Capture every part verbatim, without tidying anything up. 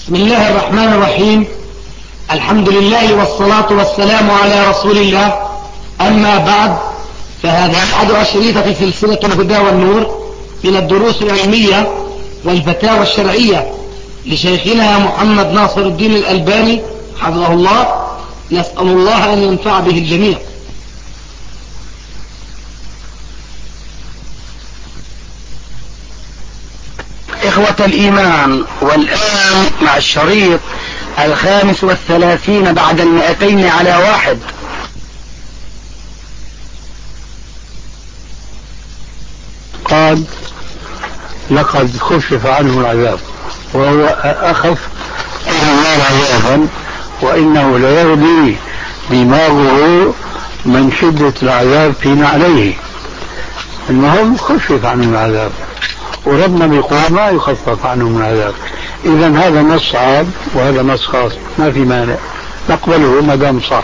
بسم الله الرحمن الرحيم. الحمد لله والصلاة والسلام على رسول الله. أما بعد، فهذا أحد أشرطة سلسلة الهدى والنور من الدروس العلمية والفتاوى الشرعية لشيخنا محمد ناصر الدين الألباني حفظه الله. نسأل الله أن ينفع به الجميع. إخوة الإيمان، والآن مع الشريط الخامس والثلاثين بعد المئتين على واحد. قال: لقد خفف عنه العذاب، وهو أخف النار عذابا، وإنه ليغلي دماغه من شدة العذاب فيما عليه. المهم خفف عنه العذاب، وربنا بيقول ما يخفف عنه من العذاب. إذا هذا نص عام وهذا نص خاص، ما في مانع نقبله ما دام صح.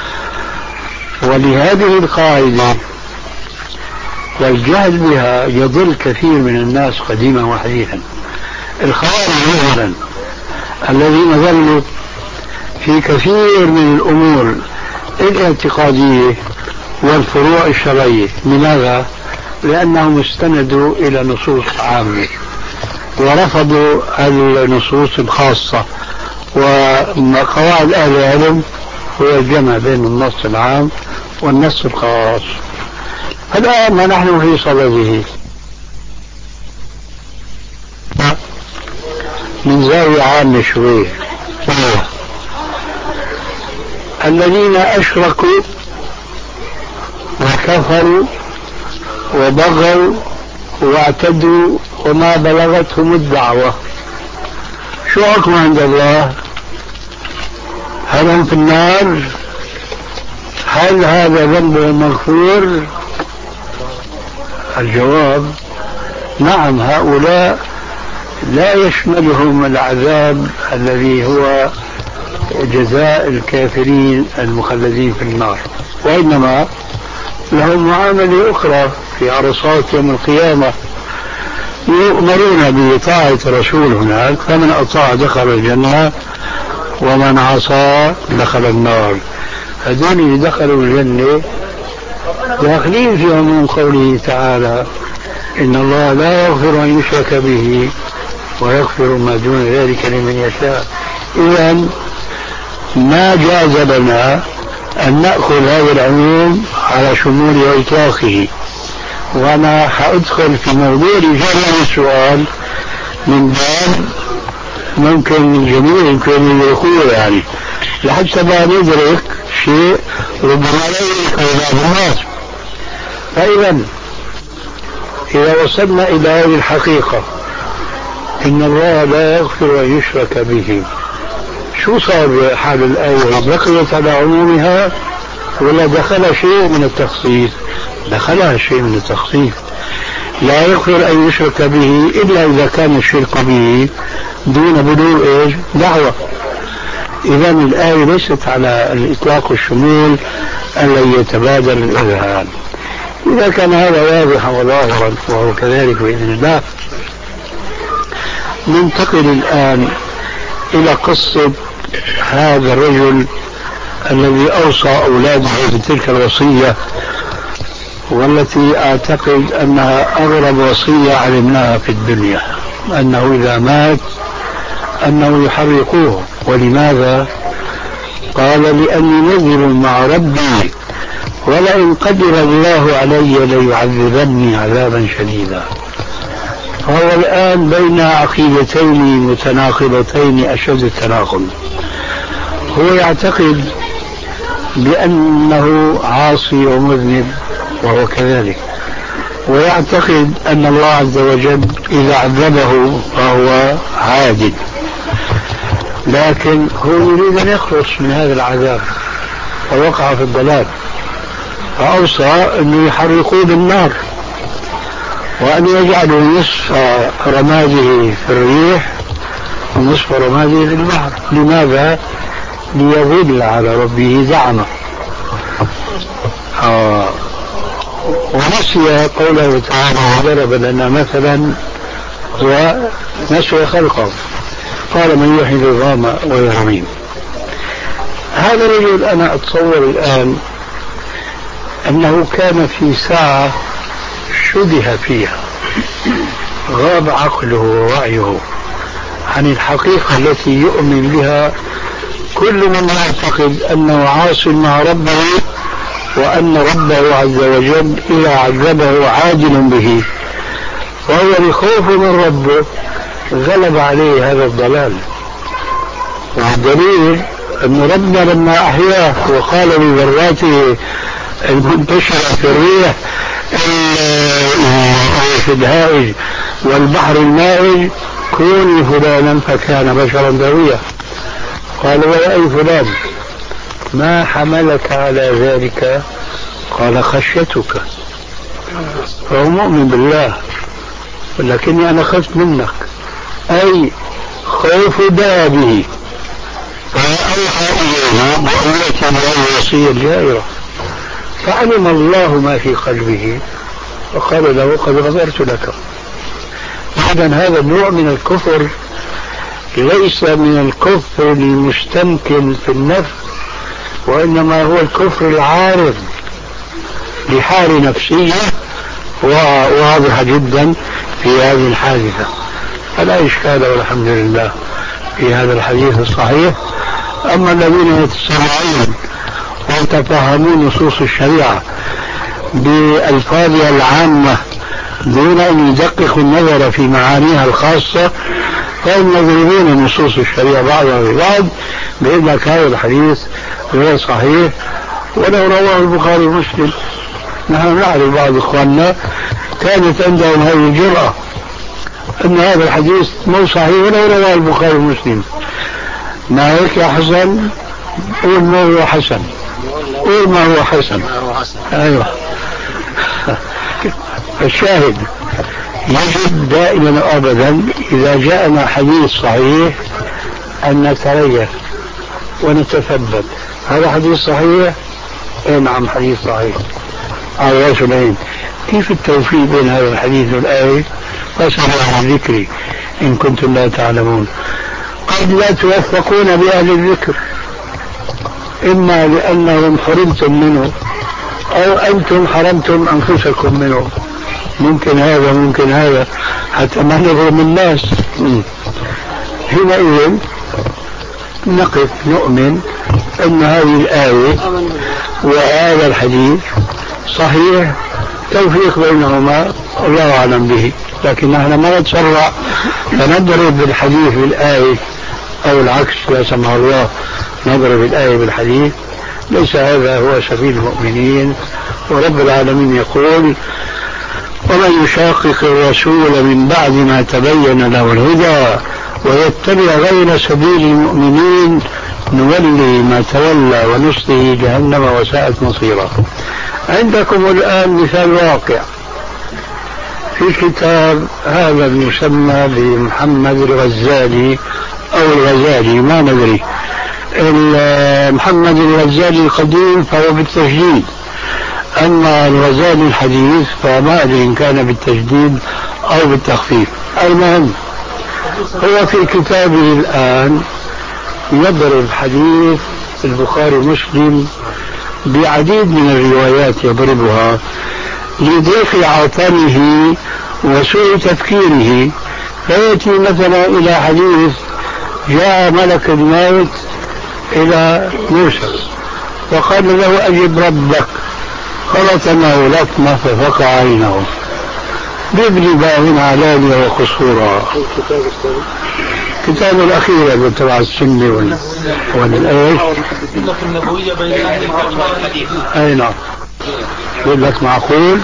ولهذه القاعدة والجهل بها يضل كثير من الناس قديما وحديثا. الخوارج مثلا الذين ظلوا في كثير من الأمور الاعتقادية والفروع الشرعية، لماذا؟ لأنهم استندوا إلى نصوص عامة ورفضوا النصوص الخاصة. وقواعد أهل العلم هو الجمع بين النص العام والنص الخاص. الآن ما نحن في صدده من زاوية عامة شوي. الذين أشركوا وكفروا وبغوا واعتدوا وما بلغتهم الدعوة، شو حكم عند الله؟ هل هم في النار؟ هل هذا ذنبهم مغفور؟ الجواب نعم، هؤلاء لا يشملهم العذاب الذي هو جزاء الكافرين المخلدين في النار، وإنما لهم معاملة أخرى في عرصات يوم القيامة. يؤمرون بطاعة رسول هناك، فمن أطاع دخل الجنة ومن عصى دخل النار. هذول اللي دخلوا الجنة داخلين في عموم قوله تعالى: إن الله لا يغفر أن يشرك به ويغفر ما دون ذلك لمن يشاء. إذن ما جاز لنا أن نأخذ هذا العموم على شمول وإطلاقه. وأنا حأدخل في موضوع رجال السؤال من باب ممكن الجميع يمكن يقول، يعني لحتى ما ندرك شيء ربما لا يدرك بعض الناس. فإذا إذا وصلنا إلى هذه الحقيقة، إن الله لا يغفر أن يشرك به، شو صار حال الآية؟ بقيت على عمومها ولا دخل شيء من التخصيص؟ دخلها شيء من التخصيص. لا يغفر أن يشرك به إلا إذا كان الشرك به دون بلوغ إيش؟ دعوة. إذا الآية ليست على الإطلاق والشمول الذي يتبادر الإذهان. إذا كان هذا واضحا وظاهرا وهو كذلك بإذن الله، ننتقل الآن إلى قصة هذا الرجل الذي أوصى أولاده بتلك الوصية، والتي أعتقد أنها أغرب وصية علمناها في الدنيا، أنه إذا مات أنه يحرقوه. ولماذا؟ قال: لأني نذر مع ربي ولئن قدر الله علي ليعذبني عذابا شديدا. فهو الآن بين عقيدتين متناقضتين أشد التناقض. هو يعتقد بأنه عاصي ومذنب وهو كذلك، ويعتقد أن الله عز وجل إذا عذبه فهو عادل، لكن هو يريد أن يخلص من هذا العذاب ووقع في الضلال، فأوصى أن يحرقوه بالنار وأن يجعلوا نصف رماده في الريح ونصف رماده في البحر. لماذا؟ ليظل على ربه زعمه. آه. ونسي قوله تعالى: وضرب لنا مثلا ونسي خلقه. قال من يحيي العظام وهي رميم. هذا الرجل أنا أتصور الآن أنه كان في ساعة شبه فيها غاب عقله ووعيه عن الحقيقة التي يؤمن بها كل من يعتقد أنه عاص مع ربه، وأن ربه عز وجل إذا عذبه عادل به، وهو بخوف من ربه غلب عليه هذا الضلال. والدليل أن ربنا لما أحياه وقال لذراته المنتشرة في الريح في الهائج والبحر المائج كوني فلانا فكان بشرا ذريا. قال ويا أي فلان ما حملك على ذلك؟ قال خشيتك. فهو مؤمن بالله ولكني أنا خفت منك، أي خوف دابه. فأوحى إليه بقوة الوصية الجائرة، فعلم الله ما في قلبه وقال له قد غفرت لك. إذن هذا النوع من الكفر ليس من الكفر المستمكن في النفس، وإنما هو الكفر العارض لحال نفسية واضحة جدا في هذه الحادثة. فلا إشكال والحمد لله في هذا الحديث الصحيح. أما الذين يتسامعون ويتفهمون نصوص الشريعة بألفاظها العامة دون أن يدققوا النظر في معانيها الخاصة فهم يضربون نصوص الشريعة بعضها ببعض بأن لك هذا الحديث غير صحيح ولو رواه البخاري ومسلم. نحن نعرف بعض إخواننا كانت عندهم هذه الجرأة أن هذا الحديث مو صحيح ولو رواه البخاري ومسلم. ما هيك يا حسن؟ قول ما هو حسن، قول ما هو حسن. أيوه. الشاهد يجب دائما أبدا إذا جاءنا حديث صحيح أن نتريث ونتثبت. هذا حديث صحيح؟ إيه نعم حديث صحيح. على رأس العين. كيف التوفيق بين هذا الحديث والآية؟ فاسألوا عن ذكري إن كنتم لا تعلمون. قد لا توفقون بأهل الذكر، إما لأنهم حرمتم منه أو أنتم حرمتم أنفسكم منه، ممكن هذا ممكن هذا حتى ما نظلم الناس. حينئذ نقف نؤمن أن هذه الآية وهذا الحديث صحيح، توفيق بينهما الله أعلم به، لكن نحن ما نتسرع فنضرب بالحديث بالآية أو العكس لا سمح الله نضرب الآية بالحديث. ليس هذا هو سبيل المؤمنين. ورب العالمين يقول ومن يشاقق الرسول من بعد ما تبين له الهدى ويتبع غير سبيل المؤمنين نولي ما تولى ونصله جهنم وساءت مصيرا. عندكم الآن مثال واقع في كتاب هذا المسمى بمحمد الغزالي أو الغزالي ما ندري، محمد الغزالي القديم فهو بالتجديد، أما الغزالي الحديث فما أدري إن كان بالتجديد أو بالتخفيف. المهم هو في كتابه الآن يضرب حديث البخاري مسلم بعديد من الروايات يضربها لضيق عطنه وسوء تفكيره. فيأتي مثلا إلى حديث جاء ملك الموت إلى موسى وقال له أجب ربك فلتمه لطمة ففقع عينه بابن باهن علانية وقصورا. كتاب الأخير اللي تبع السنة والآيش النبوية بين الحديث. أي نعم. يقول لك معقول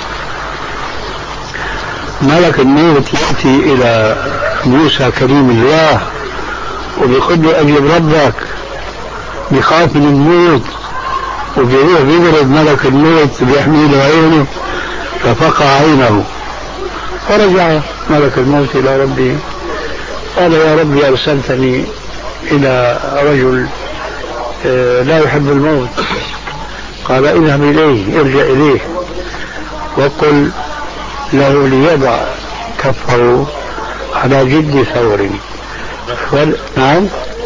ملك الموت يأتي إلى موسى كريم الله وبيقول له أجب ربك، بيخاف من الموت وبيروح بيضرب ملك الموت بيحمي له عينه ففقع عينه. فرجع ملك الموت إلى ربه قال يا ربي أرسلتني إلى رجل لا يحب الموت. قال اذهب إليه ارجع إليه وقل له ليضع كفه على جلد ثور فل... نعم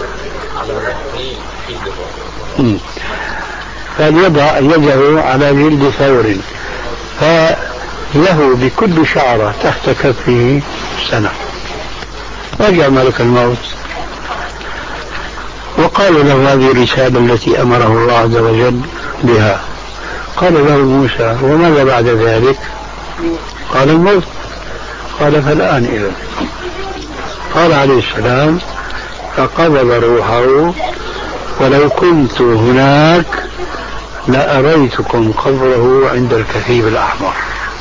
فليضع يده على جلد ثور فله بكل شعرة تحت كفه سنة. رجع ملك الموت وقال له هذه الرسالة التي أمره الله عز وجل بها. قال له موسى وماذا بعد ذلك؟ قال الموت. قال فالآن إذن. قال عليه السلام فقبض روحه ولو كنت هناك لأريتكم قبره عند الكثيب الأحمر.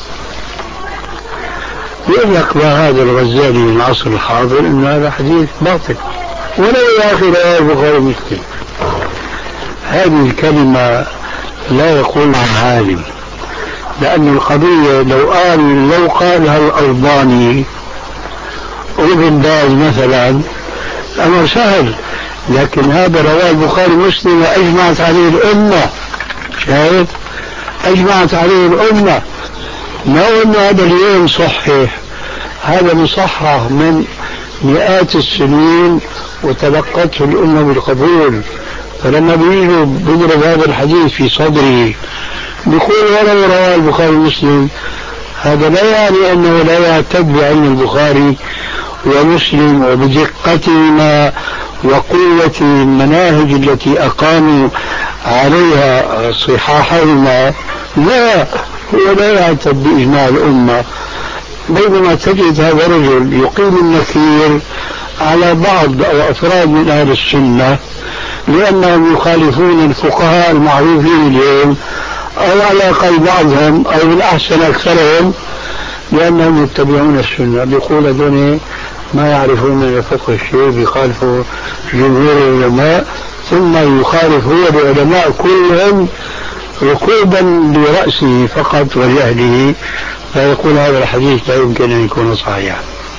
يقول لك هذا الغزالي من العصر الحاضر إن هذا حديث باطل ولا يا أخي لا البخاري مسلم. هذه الكلمة لا يقولها عالم، لأن القضية لو قال لو قالها الألباني وابن باز مثلا أمر سهل، لكن هذا رواه البخاري مسلم وأجمعت عليه الأمة. شاهد أجمعت عليه الأمة. ما أن هذا اليوم صحيح، هذا مصحح من مئات السنين وتلقته الأمة بالقبول. فلما بيجوا بيضرب هذا الحديث في صدره بيقول ولو رواه البخاري مسلم، هذا لا يعني أنه لا يعتد بعلم البخاري ومسلم وبدقتهما وقوة المناهج التي أقاموا عليها صحاحهما. لا، هو لا يعتد بإجماع الأمة. بينما تجد هذا الرجل يقيم النكير على بعض أو أفراد من أهل السنة لأنهم يخالفون الفقهاء المعروفين اليوم، أو على الأقل بعضهم أو بالأحسن أكثرهم لأنهم يتبعون السنة. بيقول هذول ما يعرفون من الفقه الشيء، بيخالفوا جمهور العلماء، ثم يخالف هو العلماء كلهم ركوبا لرأسه فقط وجهله، فيقول هذا الحديث لا يمكن أن يكون صحيحا.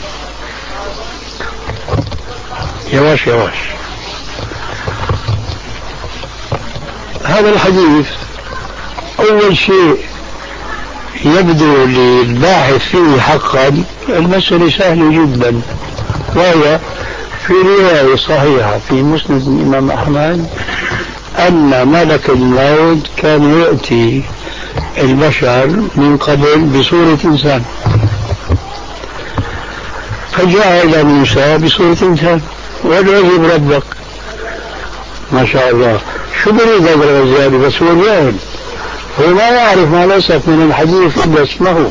يواش يواش هذا الحديث أول شيء يبدو للباحث فيه حقا المسألة سهلة جدا، وهي في رواية صحيحة في مسند الإمام أحمد أن ملك الموت كان يأتي البشر من قبل بصورة إنسان، فجاء إلى موسى بصورة إنسان وادعه بربك. ما شاء الله، شو بريد هذا الغزالي؟ بس هو جاهل، هو ما يعرف ما ليست من الحديث إلا اسمه،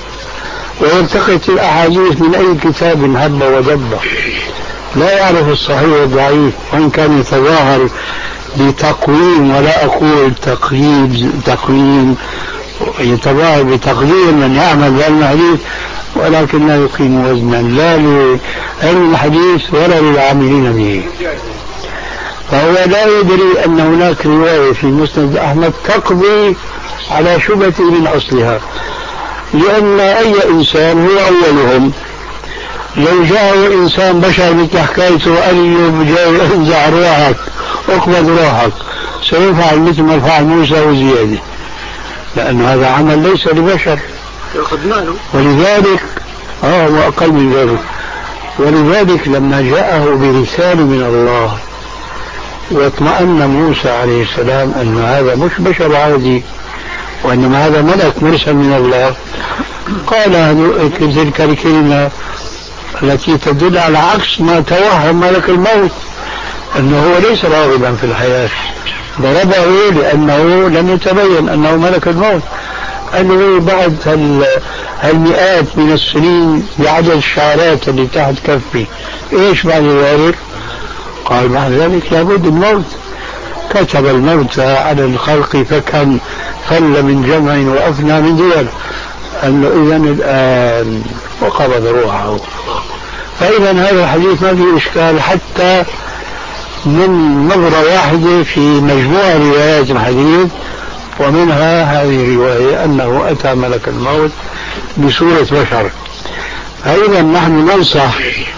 ويلتقط الأحاديث من أي كتاب هب ودب، لا يعرف الصحيح والضعيف، وإن كان يتظاهر بتقويم، ولا أقول تقييد تقويم، يتظاهر بتقدير من يعمل بعلم الحديث، ولكن لا يقيم وزنا لا لعلم الحديث ولا للعاملين به. فهو لا يدري أن هناك رواية في مسند أحمد تقضي على شبهة من أصلها، لأن أي إنسان هو أولهم. لو جاء إنسان بشر مثل حكايته أيوب جاء انزع روحك اقبض روحك، سيفعل مثل ما فعل موسى وزيادة، لأن هذا عمل ليس لبشر، ولذلك آه وأقل من ذلك. ولذلك لما جاءه برسالة من الله واطمأن موسى عليه السلام أن هذا مش بشر عادي وإنما هذا ملك مرسل من الله، قال تلك الكلمة التي تدل على عكس ما توهم ملك الموت، أنه هو ليس راغبا في الحياة، ضربه لأنه لم يتبين أنه ملك الموت، أنه بعد هالمئات من السنين بعدد الشعرات اللي تحت كفي إيش بعد ذلك؟ قال بعد ذلك لابد الموت. كتب الموت على الخلق فكم فل من جمع وأفنى من دول، أنه إذن الآن وقبض روحه. فإذا هذا الحديث ما فيه إشكال حتى من نظرة واحدة في مجموعة روايات الحديث، ومنها هذه الرواية أنه أتى ملك الموت بصورة بشر. فإذا نحن ننصح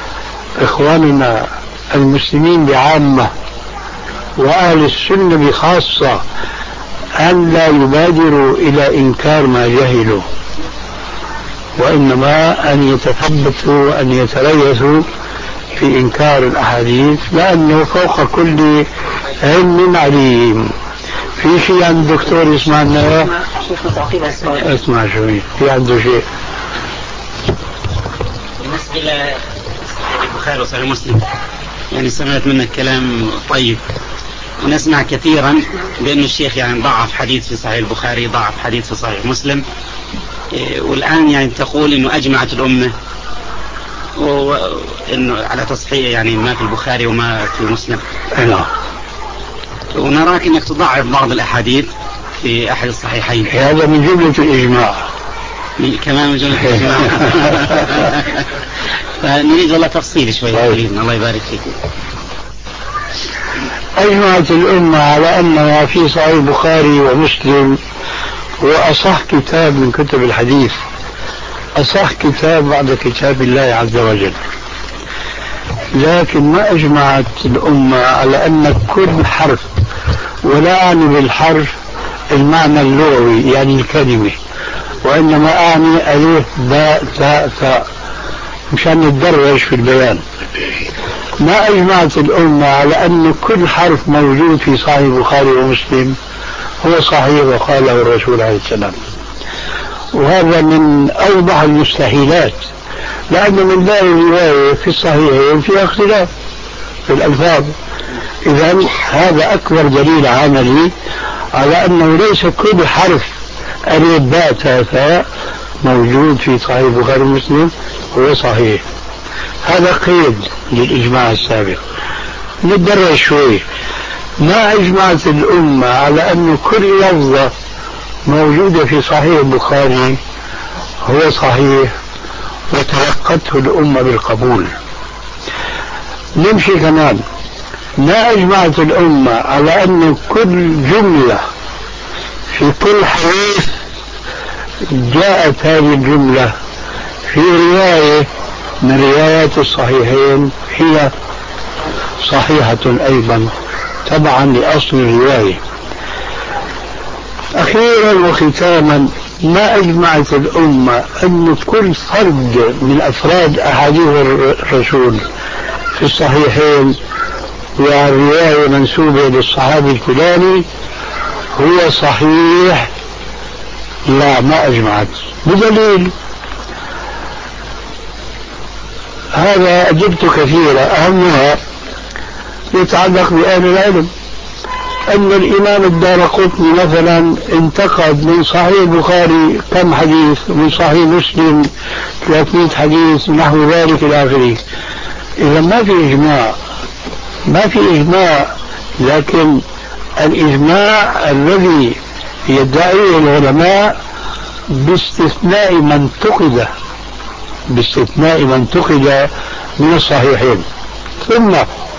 إخواننا المسلمين بعامة وأهل السنة بخاصة أن لا يبادروا إلى إنكار ما جهلوا، وإنما أن يتثبتوا أن يتريثوا في إنكار الأحاديث، لأنه فوق كل علم عليم. في شيء عند الدكتور يسمعنا؟ اسمع شوي، في عنده شيء بالنسبة لصحيح البخاري وصحيح مسلم. يعني سمعت منك كلام طيب، ونسمع كثيرا بأن الشيخ يعني ضعف حديث في صحيح البخاري، ضعف حديث في صحيح مسلم، والآن يعني تقول إنه أجمعت الأمة وإنه على تصحيح يعني ما في البخاري وما في مسلم. نعم. ونراك إنك تضعف بعض الأحاديث في أحد الصحيحين. هذا من جملة الإجماع. كمان من جملة الإجماع. فنريد والله تفصيل شوي. الله يبارك فيك. أجمعت الأمة على أنها في صحيح البخاري ومسلم هو أصح كتاب من كتب الحديث، أصح كتاب بعد كتاب الله عز وجل. لكن ما أجمعت الأمة على أن كل حرف، ولا أعني بالحرف المعنى اللغوي يعني الكلمة، وإنما أعني ألف باء تاء ثاء مشان نتدرج في البيان. ما أجمعت الأمة على أن كل حرف موجود في صحيح البخاري ومسلم هو صحيح وقاله الرسول عليه السلام، وهذا من أوضح المستحيلات، لأنه من لا الرواية في الصحيحين فيها اختلاف في الألفاظ. إذن هذا أكبر دليل عملي على أنه ليس كل حرف ألف باء تاء ثاء موجود في صحيح البخاري ومسلم هو صحيح. هذا قيد للإجماع السابق. نتدرج شوي. ما أجمعت الأمة على أن كل لفظة موجودة في صحيح البخاري هو صحيح وتلقته الأمة بالقبول. نمشي كمان. ما أجمعت الأمة على أن كل جملة في كل حديث جاءت هذه الجملة في رواية من روايات الصحيحين هي صحيحة أيضا تبعا لأصل الرواية. أخيرا وختاما، ما أجمعت الأمة أن كل فرد من أفراد أحاديث الرسول في الصحيحين والرواية منسوبة للصحابي الفلاني هو صحيح. لا، ما أجمعت. بدليل هذا أجبت كثيرا، أهمها يتعلق بأهل العلم. أن الإمام الدارقطني مثلا انتقد من صحيح البخاري كم حديث، ومن صحيح مسلم ثلاثمائة حديث نحو ذلك إلى آخره. إذا ما في إجماع، ما في إجماع، لكن الإجماع الذي يدعيه العلماء باستثناء من انتقد باستثناء من انتقد من الصحيحين. ثم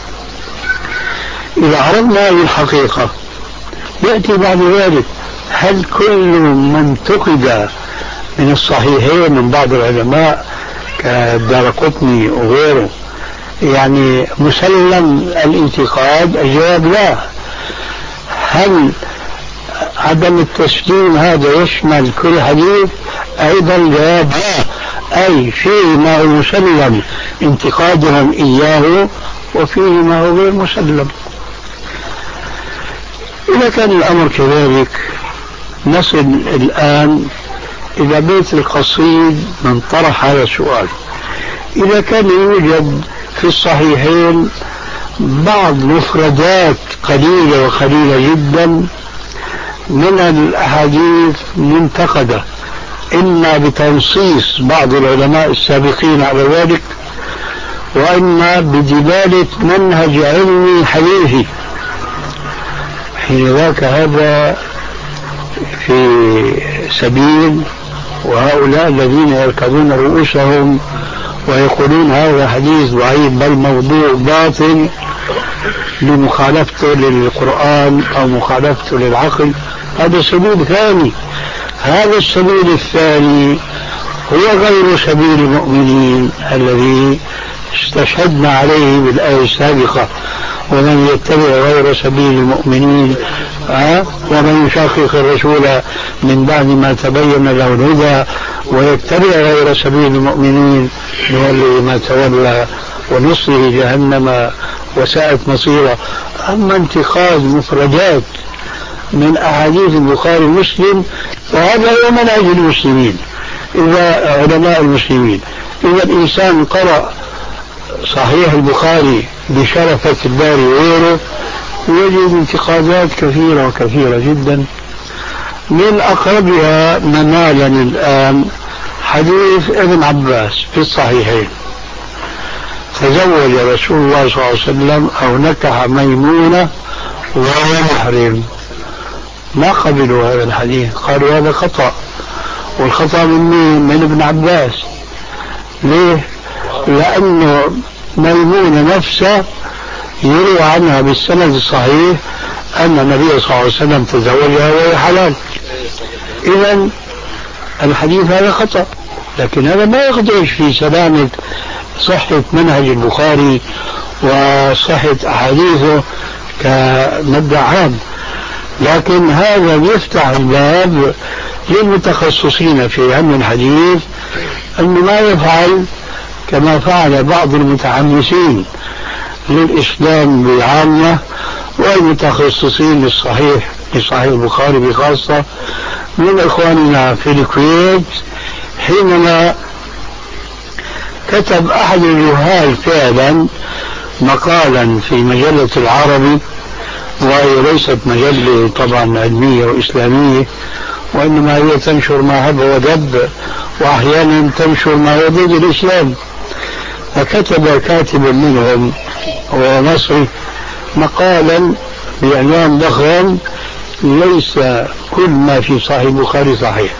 إذا عرفنا هذه الحقيقة يأتي بعد ذلك هل كل من انتقد من الصحيحين من بعض العلماء كالدارقطني وغيره يعني مسلم الانتقاد؟ الجواب لا. هل عدم التسليم هذا يشمل كل حديث؟ أيضا الجواب لا. أي فيه ما هو مسلم انتقادهم إياه وفيه ما هو غير مسلم. إذا كان الأمر كذلك نصل الآن إلى بيت القصيد من طرح هذا السؤال. إذا كان يوجد في الصحيحين بعض مفردات قليلة وقليلة جدا من الأحاديث منتقدة، إما بتنصيص بعض العلماء السابقين على ذلك، وإما بدلالة منهج علمي حديثي، حين ذاك هذا في سبيل. وهؤلاء الذين يركضون رؤوسهم ويقولون هذا حديث ضعيف بل موضوع باطل لمخالفته للقرآن أو مخالفته للعقل، هذا سبيل ثاني. هذا السبيل الثاني هو غير سبيل المؤمنين الذي استشهدنا عليه بالآية السابقة: ومن يتبع غير سبيل المؤمنين أه؟ ومن يشاقق الرسول من بعد ما تبين له الهدى ويتبع غير سبيل المؤمنين نوله ما تولى ونصره جهنم وساءت مصيره. أما انتقاد مفردات من أحاديث البخاري ومسلم فهذا هو منهج المسلمين، إذا علماء المسلمين. إذا الإنسان قرأ صحيح البخاري بشرفة الباري وغيره يجد انتقادات كثيرة وكثيرة جدا. من أقربها منالا الآن حديث ابن عباس في الصحيحين: تزوج رسول الله صلى الله عليه وسلم أو نكح ميمونة وهو محرم. ما قبلوا هذا الحديث، قالوا هذا خطأ. والخطأ من مين؟ من ابن عباس. ليه؟ لأنه ميمونة نفسها يروى عنها بالسند الصحيح أن النبي صلى الله عليه وسلم تزوجها وهي حلال. إذن الحديث هذا خطأ، لكن هذا ما يخدش في سلامة صحة منهج البخاري وصحة أحاديثه كمبدأ عام. لكن هذا يفتح الباب للمتخصصين في علم الحديث أنه ما يفعل كما فعل بعض المتحمسين للإسلام بعامة والمتخصصين للصحيح لصحيح البخاري بخاصة من إخواننا في الكويت، حينما كتب أحد الجهال فعلا مقالا في مجلة العربي، وهي ليست مجلة طبعا علمية وإسلامية، وإنما هي تنشر ما هب ودب، وأحيانا تنشر ما هو ضد الإسلام. فكتب كاتب منهم هو مصري مقالا بعنوان ضخم: ليس كل ما في صحيح البخاري صحيح.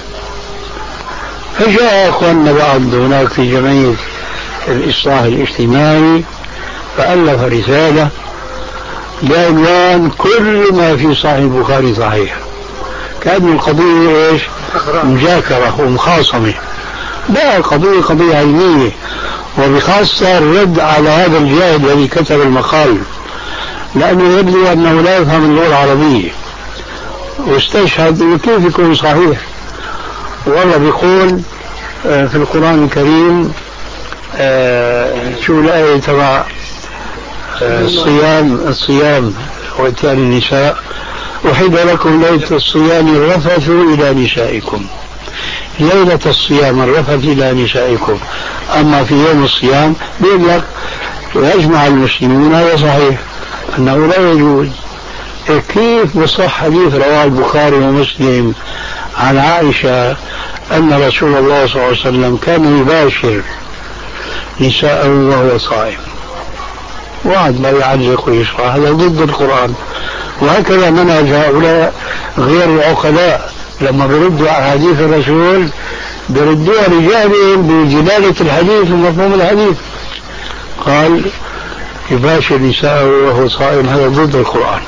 فجاء أخواننا بعض هناك في جمعية الإصلاح الاجتماعي فألف رسالة بعنوان كل ما في صحيح البخاري صحيح، كأن القضية إيش؟ مجاكرة ومخاصمة. لا، القضية قضية علمية، وبخاصة الرد على هذا الجاهل الذي كتب المقال، لأنه يبدو أنه لا يفهم اللغة العربية، واستشهد إنه كيف يكون صحيح. والله بيقول في القرآن الكريم شو الآية تبع الصيام الصيام وإتيان النساء: أحل لكم ليلة الصيام الرفث إلى نسائكم. ليلة الصيام الرفث إلى نسائكم، أما في يوم الصيام بيقول لك ويجمع المسلمون. هذا صحيح أنه لا يجوز. كيف بصح حديث رواه البخاري ومسلم عن عائشة أن رسول الله صلى الله عليه وسلم كان يباشر نساءه وهو صائم، وعد لا يعلق ويشرح؟ هذا ضد القرآن. وهكذا منهج هؤلاء غير العقلاء لما بردوا أحاديث الرسول بردوها لجهلهم بجلالة الحديث ومفهوم الحديث. قال يباشر نساءه وهو صائم، هذا ضد القرآن.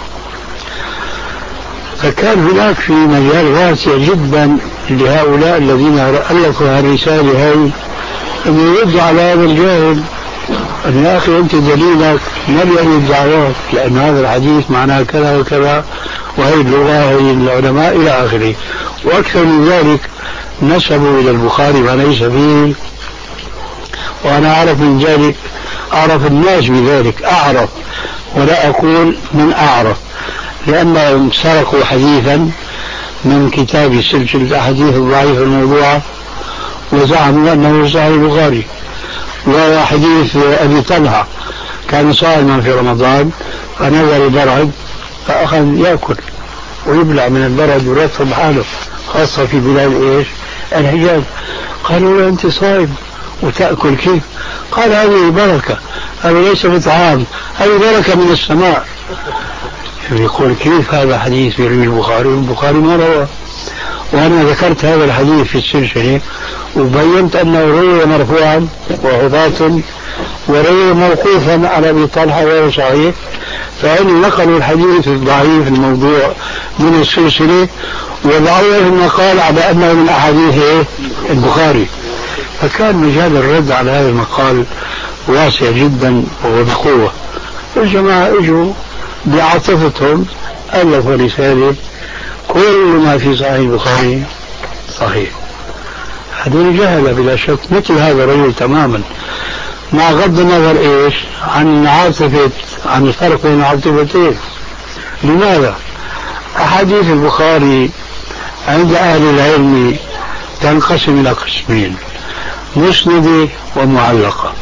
فكان هناك في مجال واسع جدا لهؤلاء الذين ألفوا هذه الرسالة هاي أن يردوا على هذا الجاهل أن يا أخي أنت دليلك مليان الدعوات، لأن هذا الحديث معناه كذا وكذا، وهي اللغة هي العلماء إلى آخره. وأكثر من ذلك نسبوا إلى البخاري ما ليس فيه، وأنا أعرف من ذلك، أعرف الناس بذلك، أعرف ولا أقول من أعرف، لأنهم سرقوا حديثا من كتاب سلسلة الأحاديث الضعيفة الموضوعة وزعموا أنه صحيح البخاري. وهو حديث أبي طلحة كان صائما في رمضان فنزل برد فأخذ يأكل ويبلع من البرد ويرطب حاله، خاصة في بلاد إيش؟ الحجاز. قالوا له أنت صائم وتأكل كيف؟ قال هذه بركة، هذا ليس بطعام، هذه بركة من السماء. يقول كيف هذا حديث في البخاري؟ البخاري ما رواه. وأنا ذكرت هذا الحديث في السلسلة وبينت أنه روي مرفوعا وعظات وروي موقوفا على أبي طلحة وهو صحيح، فهم نقلوا الحديث الضعيف الموضوع من السلسلة وضعوه المقال على أنه من أحاديث البخاري. فكان مجال الرد على هذا المقال واسع جدا وبقوة. الجماعة اجوا بعاطفتهم ألفوا رسالة كل ما في صحيح البخاري صحيح. هذول جهلة بلا شك، مثل هذا الرجل تماما. مع غض النظر إيش عن عاطفة، عن الفرق بين العاطفتين. لماذا؟ أحاديث البخاري عند أهل العلم تنقسم إلى قسمين: مسندة ومعلقة.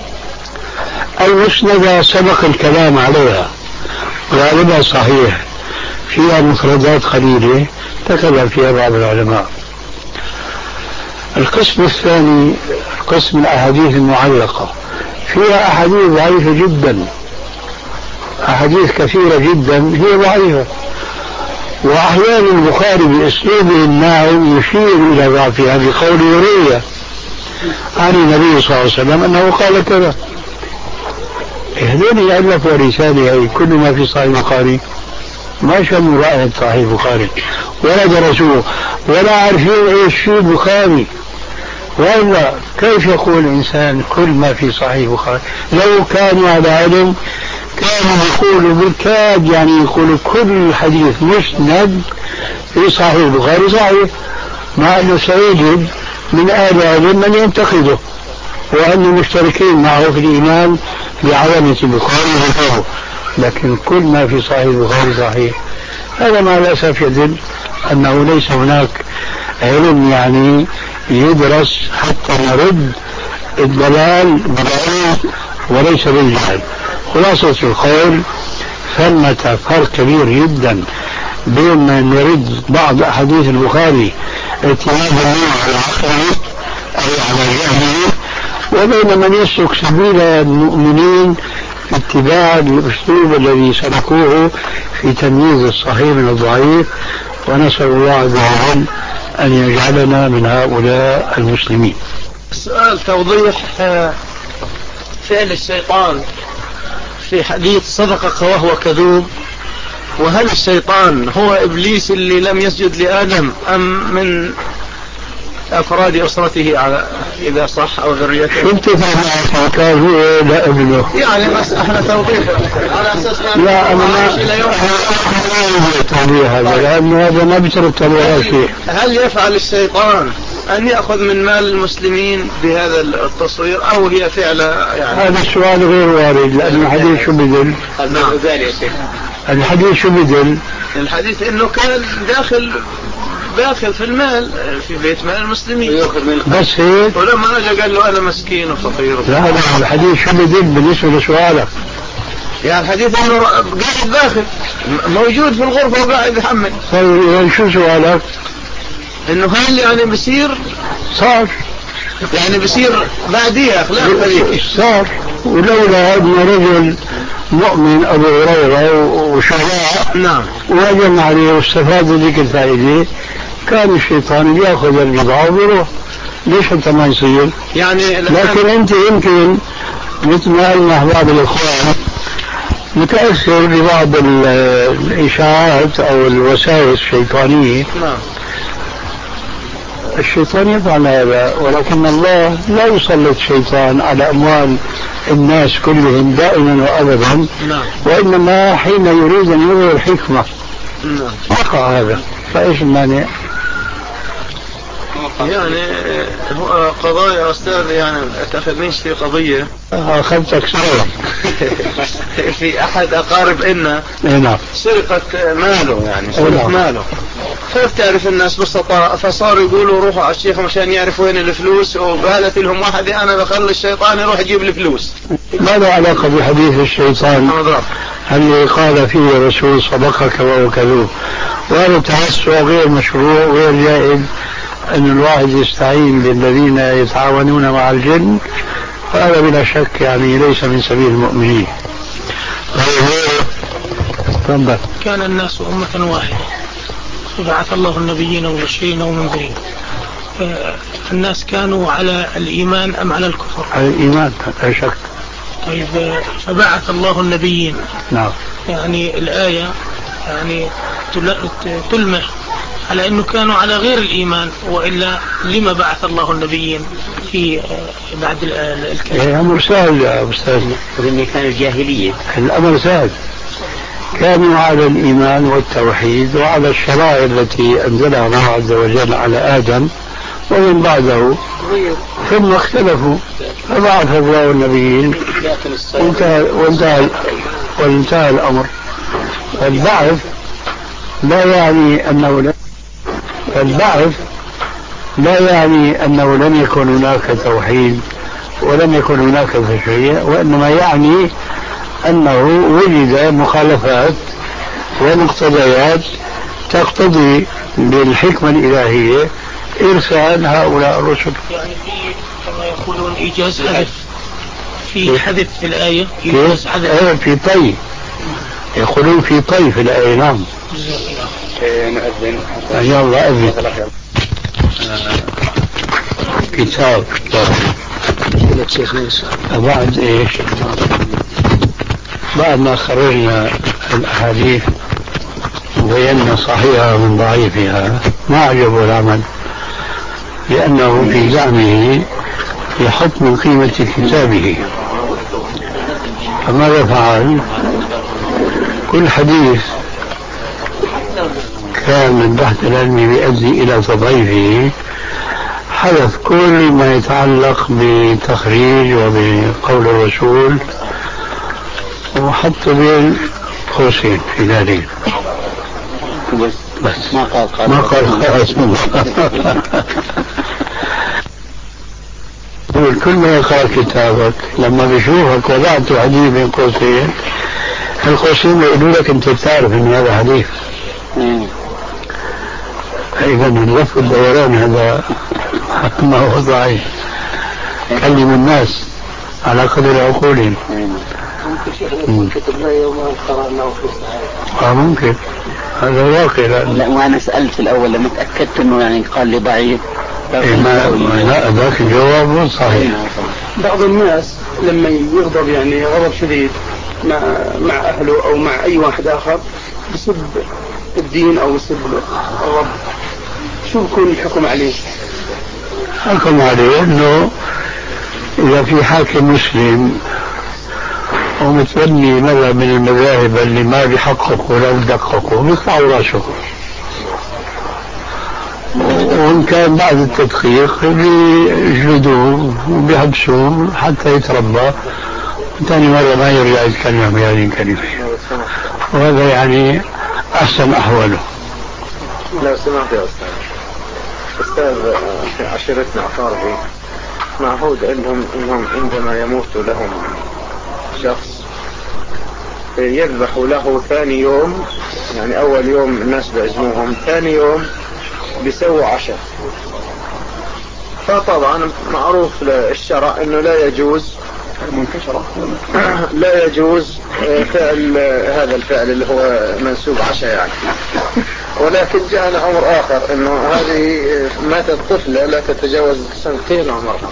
المسندة سبق الكلام عليها، غالبا صحيح، فيها مفردات قليلة تكلم فيها بعض العلماء. القسم الثاني قسم الأحاديث المعلقة، فيها أحاديث ضعيفة جدا، أحاديث كثيرة جدا هي ضعيفة، وأحيانا البخاري بأسلوبه الناعم يشير إلى ضعفها بقوله روي عن النبي صلى الله عليه وسلم أنه قال كذا. هذول يألفوا رسالة كل ما في صحيح البخاري ما شموا رأي صحيح البخاري ولا درسوه ولا عارفين ايش في البخاري، وإلا كيف يقول الإنسان كل ما في صحيح البخاري؟ لو كانوا على علم كانوا يقولوا بالكاد، يعني يقولوا كل حديث مسند في صحيح البخاري صحيح، مع أنه سيجد من أهل العلم من ينتقده وأنهم مشتركين معه في الإيمان بعظمة البخاري وغيره، لكن كل ما في صحيح البخاري صحيح. هذا مع الأسف يدل أنه ليس هناك علم يعني يدرس حتى نرد الضلال بالعلم وليس بالجهل. خلاصة القول، ثمة فرق كبير جدا بين من يرد بعض أحاديث البخاري اعتمادا على عقله أو على جهله، وبين من يسلك سبيل المؤمنين في اتباع الأسلوب الذي سلكوه في تمييز الصحيح من الضعيف. ونسأل الله عز وجل أن يجعلنا من هؤلاء المسلمين. سؤال توضيح فعل الشيطان في حديث صدقك وهو كذوب، وهل الشيطان هو إبليس اللي لم يسجد لآدم أم من أفراد أسرته على إذا صح أو ذريته؟ شفت فهمت كان هو لا ابنه يعني بس احنا توضيح على أساس لا أنا ما توضيح هذا، لأنه هذا ما بيترتب ولا شيء. هل يفعل الشيطان أن يأخذ من مال المسلمين بهذا التصوير أو هي فعلة يعني؟ هذا السؤال غير وارد، لأن الحديث شو بدل؟ الحديث شو بدل؟ الحديث إنه كان داخل داخل في المال في بيت مال المسلمين بس هيك، ولما أجا قال له أنا مسكين وفقير. لا لا الحديث شو بدل بالنسبة لسؤالك؟ يعني الحديث إنه قاعد داخل موجود في الغرفة وقاعد يحمل. طيب شو سؤالك؟ إنه هل يعني بصير صار يعني بصير بعديها خلاف هذيك صار، ولولا أن رجل مؤمن أبو هريرة وشجاع نعم وهجم عليه واستفاد ذيك الفائدة، كان الشيطان يأخذ البضاعة ويروح. ليش أنت ما يصير؟ يعني لكن أنت يمكن مثل ما قلنا بعض الإخوان متأثر ببعض الإشاعات أو الوسائل الشيطانية. نعم الشيطان يفعل هذا، ولكن الله لا يسلط الشيطان على أموال الناس كلهم دائما وأبدا. نعم. وإنما حين يريد أن يظهر حكمة نعم. وقع هذا، فإيش المانع؟ يعني هو قضايا أستاذ يعني تأخذنيش في قضية أخذتك سرقة في أحد أقارب إنا نعم سرقة ماله، يعني سرق ماله، فبتعرف الناس بسطاء فصاروا يقولوا روحوا على الشيخ مشان يعرفوا وين الفلوس، وقالت لهم واحدة أنا بخلي الشيطان يروح يجيب الفلوس. ما له علاقة بحديث الشيطان اللي قال فيه الرسول صدقك وهو كذوب، وهذا التوسع غير مشروع وغير جائز أن الواحد يستعين بالذين يتعاونون مع الجن، هذا بلا شك يعني ليس من سبيل المؤمنين. كان الناس أمة واحدة فبعث الله النبيين ومبشرين ومنذرين، الناس كانوا على الإيمان أم على الكفر؟ على الإيمان لا شك. طيب فبعث الله النبيين. نعم. يعني الآية يعني تلمح على أنه كانوا على غير الإيمان، وإلا لما بعث الله النبيين في بعد الكلام؟ الأمر سهل يا أستاذ، لأن كانوا الجاهلية. الأمر سهل، كانوا على الإيمان والتوحيد وعلى الشرائع التي أنزلها الله عز وجل على آدم ومن بعده ثم اختلفوا فبعث الله النبيين وانتهى, وانتهى, وانتهى الأمر. فالبعث لا يعني أنه لا فالبعث لا يعني أنه لم يكن هناك توحيد ولم يكن هناك تشريع، وإنما يعني أنه وجد مخالفات ومقتضيات تقتضي بالحكمة الإلهية إرسال هؤلاء الرسل. يعني في كما يقولون إيجاز حذف، في حذف في الآية، إيجاز حذف في طي، يقولون في طي في الآية. نعم. نؤذن يلا أذن. كتاب بعد إيش؟ بعد ما خرجنا الأحاديث وبينا صحيحها من ضعيفها ما عجبه العمل، لأنه في زعمه يحط من قيمة كتابه. فماذا فعل؟ كل حديث كان من بحث العلم يؤدي إلى تضعيفه حدث كل ما يتعلق بتخريج وبقول الرسول وحط بين قوسين في ذلك. بس, بس ما قال قال ما قال خلاص. كل ما يقرأ كتابك لما بيشوفك وضعت حديث بين قوسين، القوسين يقولوا لك انت تعرف ان هذا حديث. اذا اللف الدوران هذا ما هو ضعيف. كلم الناس على قدر عقولهم. ممكن كتبنا يوم قرأناه في الصحيح. اه ممكن، هذا واقع. لا وانا سألت في الاول لما تأكدت انه يعني قال لي ضعيف. إيه ما لا ذاك الجواب مو صحيح. بعض الناس لما يغضب يعني غضب شديد مع مع اهله او مع اي واحد اخر بسب الدين او بسب الرب، شو بكون الحكم عليه؟ الحكم عليه انه اذا في حاكم مسلم ومتبني مذهب من المذاهب اللي ما بيحققوا ولا بدققوا بيقطعوا راسه، وإن كان بعد التدقيق بيجلدوه وبيحبسوه حتى يتربى ثاني مرة ما يرجع يتكلم بهذه الكلمة، وهذا يعني أحسن أحواله. لو سمحت يا أستاذ، أستاذ في عشيرتنا أقاربي معهود عندهم إنهم عندما يموت لهم شخص يذبحوا له ثاني يوم، يعني أول يوم الناس بيعزموهم، ثاني يوم بيسووا عشاء. فطبعا معروف للشرع انه لا يجوز لا يجوز فعل هذا الفعل اللي هو منسوب عشاء يعني. ولكن جاءنا امر اخر انه هذه ماتت طفلة لا تتجاوز سنتين عمرها،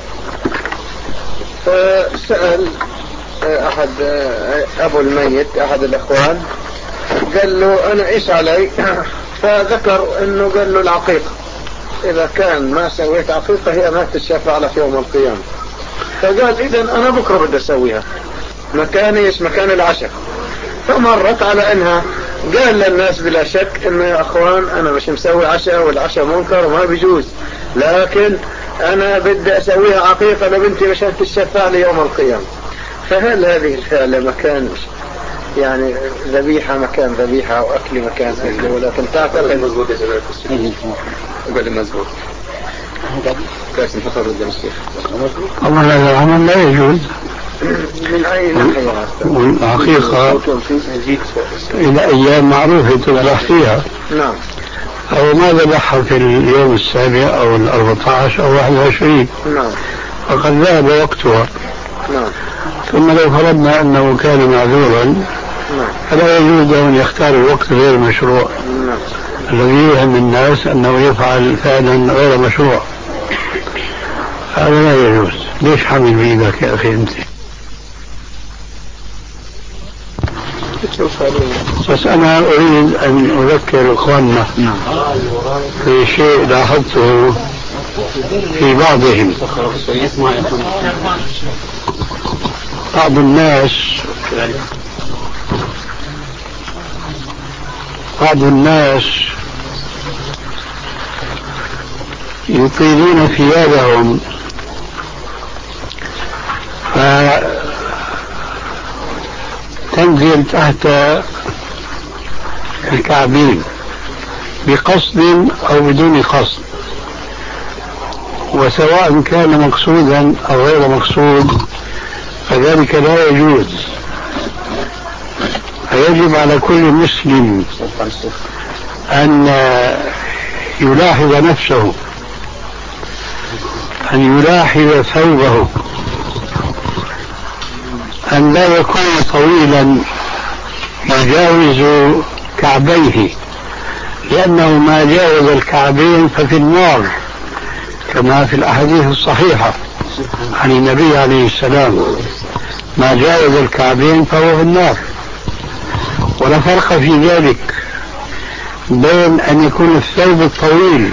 فسأل احد ابو الميت احد الاخوان قال له انا ايش علي؟ فذكر انه قال له العقيقة، اذا كان ما سويت عقيقة هي ما تتشفع لك يوم القيامة. فقال اذا انا بكرة بدي اسويها مكان ايش؟ مكان العشاء. فمرت على انها قال للناس بلا شك انه يا اخوان انا مش مسوي عشاء والعشاء منكر وما بيجوز، لكن انا بدي اسويها عقيقة لبنتي مشان تتشفع لي يوم القيامة. فهل هذه الفعلة مكان يعني ذبيحة مكان ذبيحة وأكل مكان أكل؟ ولكن تعتقد مزبوط يا سيدي الكسي قبل مزبوط كاس نحطه قدام الشيخ والله هذا العمل لا يجوز من أي ناحية؟ والحقيقة إلى أيام معروفة تذبح فيها. نعم. أو ما ذبحها في اليوم السابع أو الأربعة عشر أو واحد وعشرين. نعم. فقد ذهب وقتها. نعم. ثم لو فرضنا أنه كان معذورا فلا يجوز أن يختار الوقت غير مشروع. نعم. الذي يوهم الناس أنه يفعل فعلا غير مشروع، هذا لا يجوز. ليش حامل بإيدك يا أخي أنت؟ بس أنا أريد أن أذكر إخواننا في شيء لاحظته في بعضهم. بعض الناس بعض الناس يطيلون ثيابهم ينزل تحت الكعبين بقصد أو بدون قصد، وسواء كان مقصودا أو غير مقصود فذلك لا يجوز. فيجب على كل مسلم أن يلاحظ نفسه، أن يلاحظ ثوبه، أن لا يكون طويلا يجاوز كعبيه، لأنه ما جاوز الكعبين ففي النار، كما في الأحاديث الصحيحة عن النبي عليه السلام: ما جاوز الكعبين فهو في النار. ولا فرق في ذلك بين أن يكون الثوب الطويل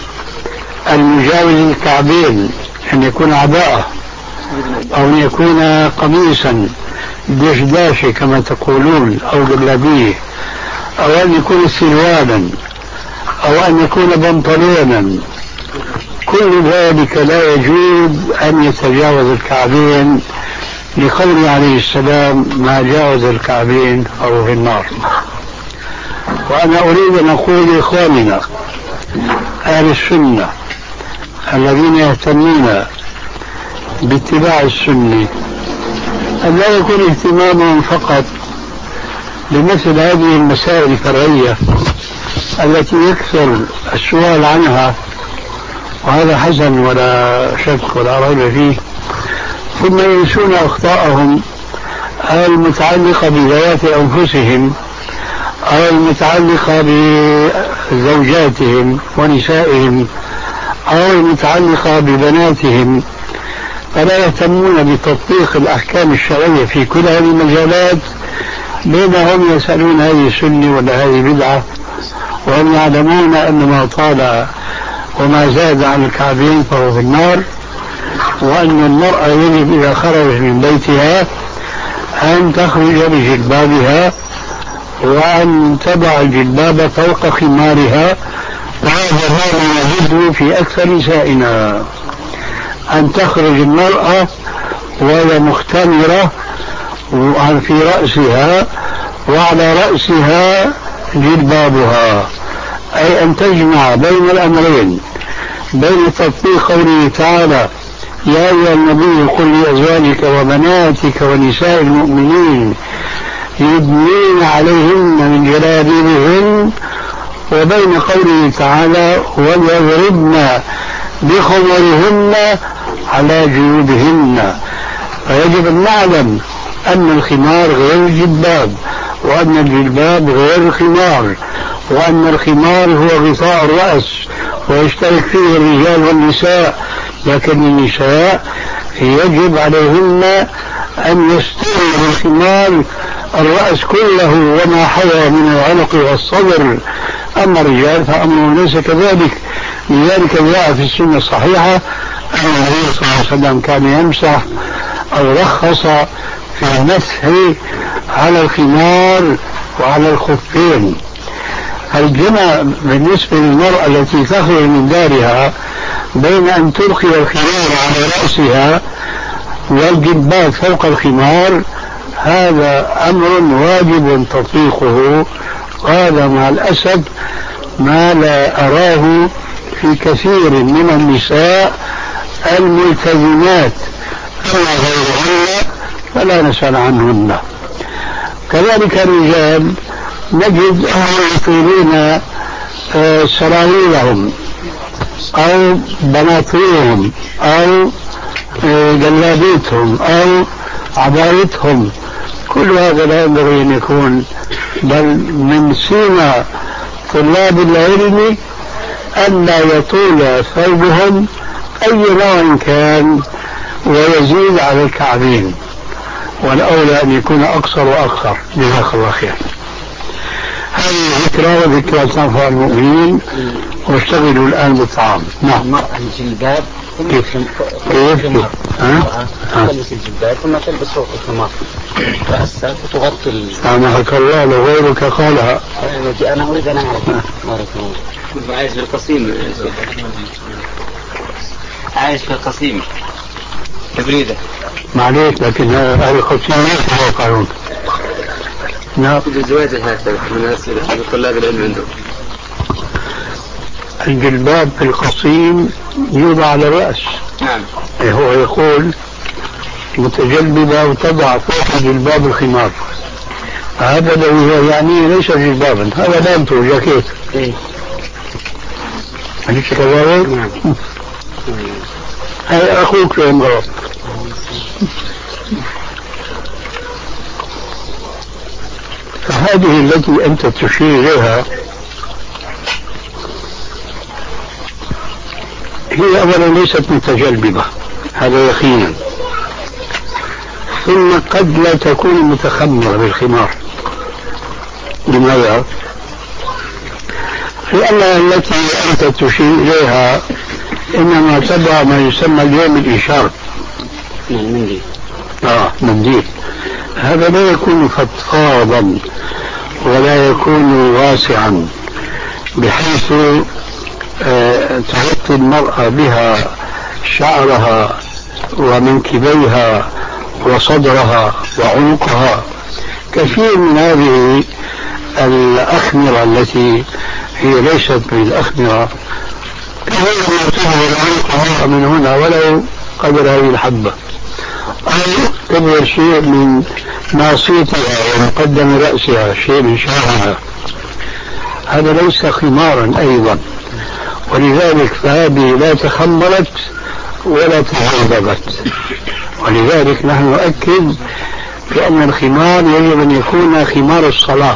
المجاوز الكعبين، أن يكون عباءة، أو أن يكون قميصا دشداشة كما تقولون، أو جلابية، أو أن يكون سروالا، أو أن يكون بنطلونا. كل ذلك لا يجوز أن يتجاوز الكعبين، لقوله عليه السلام: ما جاوز الكعبين فهو في النار. وأنا أريد أن أقول لإخواننا أهل السنة الذين يهتمون باتباع السنة أن لا يكون اهتمامهم فقط بمثل هذه المسائل الفرعية التي يكثر السؤال عنها، وهذا حسن ولا شك ولا ريب فيه، ثم ينسون أخطاءهم المتعلقة بذوات أنفسهم أو المتعلقة بزوجاتهم ونسائهم أو المتعلقة ببناتهم، فلا يهتمون بتطبيق الأحكام الشرعية في كل هذه المجالات، بينهم يسألون هذه سنة ولا هذه بدعة، وهم يعلمون أن ما طال وما زاد عن الكعبين فهو في النار، وأن المرأة يجب إذا خرجت من بيتها أن تخرج بجلبابها، وأن تضع الجلباب فوق خمارها، وهذا ما نجده في أكثر نسائنا، أن تخرج المرأة وهي مختمرة في رأسها وعلى رأسها جلبابها، أي أن تجمع بين الأمرين، بين تطبيق قوله تعالى: يا أيها النبي قل لأزواجك وبناتك ونساء المؤمنين يدنين عليهن من جلابيبهن، وبين قوله تعالى: وليضربن بخمرهن على جيوبهن. فيجب أن نعلم أن الخمار غير الجلباب، وأن الجلباب غير الخمار، وأن الخمار هو غطاء الرأس ويشترك فيه الرجال والنساء، لكن النساء يجب عليهن أن يسترن بالخمار الرأس كله وما حوى من العنق والصدر. أما الرجال فأمره ليس كذلك. لذلك جاء في السنة الصحيحة أن النبي صلى الله عليه وسلم كان يمسح أو رخص في المسح على الخمار وعلى الخفين. الجمع بالنسبة للمرأة التي تخرج من دارها بين أن تلقي الخمار على رأسها والجلباب فوق الخمار، هذا أمر واجب تطبيقه، وهذا مع الأسف ما لا أراه في كثير من النساء الملتزمات، أما غيرهن فلا نسأل عنهن. كذلك الرجال نجد أنهم يطيلون سراويلهم أو بناطيلهم أو جلابيتهم أو عبايتهم، كل هذا لا ينبغي أن يكون، بل من سيما طلاب العلم أن لا يطول ثوبهم أي نوع كان ويزيد على الكعبين، والأولى أن يكون أقصر وأقصر. جزاك الله خير. هذه ذكرى وذكرى تنفع المؤمنين، واشتغلوا الآن بالطعام. نعم. المرأة الجلباب ثم الخمار، تلبس الجلباب ثم تلبس فوق الخمار رأسها وتغطي ال... سامحك الله لو غيرك قالها. أنا أريد أن أعرف. بارك الله. كنت عايش في القصيم، عايش في القصيم تبريدة معليش، لكن أهل القصيم ما يتوقعون. نعم. الزواج هكذا من الأسئلة طلاب العلم عندهم. الجلباب القصيم يوضع على الرأس. نعم. هو يقول متجلبة وتضع فوق الجلباب الخمار، هذا الذي هو يعني ليس جلبابا، هذا بانتو جاكيت. إيه. أليس كذلك؟ نعم. هذا أخوك يا امرأة. فهذه التي أنت تشير إليها هي أولا ليست متجلبة، هذا يقينا، ثم قد لا تكون متخمرة بالخمار. لماذا؟ لأن التي أنت تشير إليها إنما تضع ما يسمى اليوم الإشارة. منديل. آه منديل. هذا لا يكون فضفاضا ولا يكون واسعا بحيث آه تغطي المرأة بها شعرها ومنكبيها وصدرها وعنقها. كثير من هذه الأخمرة التي هي ليست بالأخمرة كثير ما تظهر عنقها من هنا ولو قدر هذه الحبة، أو تظهر شيء من ناصيتها ومقدم رأسها، شيء من شعرها، هذا ليس خمارا أيضا. ولذلك فهذه لا تخمرت ولا تهذبت. ولذلك نحن نؤكد بأن الخمار يجب أن يكون خمار الصلاة،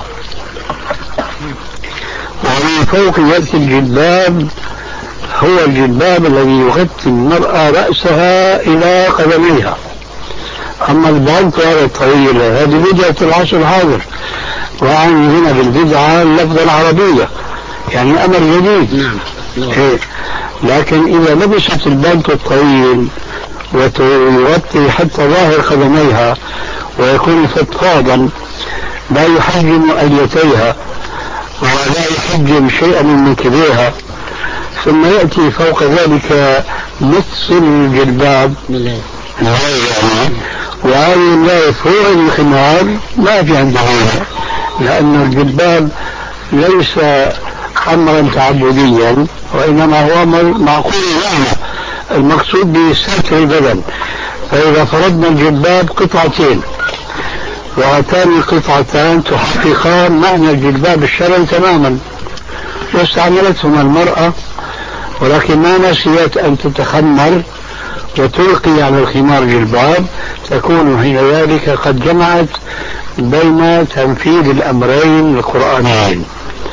ومن فوق يأتي الجلباب هو الجلباب الذي يغطي المرأة رأسها إلى قدميها. أما البنطة الطويلة هذه بدعة العصر الحاضر، وأعني هنا بالبدعة اللفظة العربية، يعني أمر جديد. نعم. إيه. لكن إذا لبست البنط الطويل وتغطي حتى ظاهر قدميها ويكون فضفاضا لا يحجم أليتيها ولا يحجم شيئا من منكبيها، ثم يأتي فوق ذلك نص الجلباب يعني، وهذه الولاية فوق الخمار ما في عندها، لأن الجلباب ليس أمرا تعبديا وإنما هو أمر معقول المعنى، المقصود بستر البدن. فإذا فرضنا الجلباب قطعتين وهاتان القطعتان تحققان معنى الجلباب الشرعي تماما، واستعملتهما المرأة ولكن ما نسيت أن تتخمر وتلقي على الخمار جلباب، تكون حين ذلك قد جمعت بين تنفيذ الأمرين القرآنيين.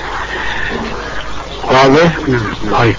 واضح؟ طيب.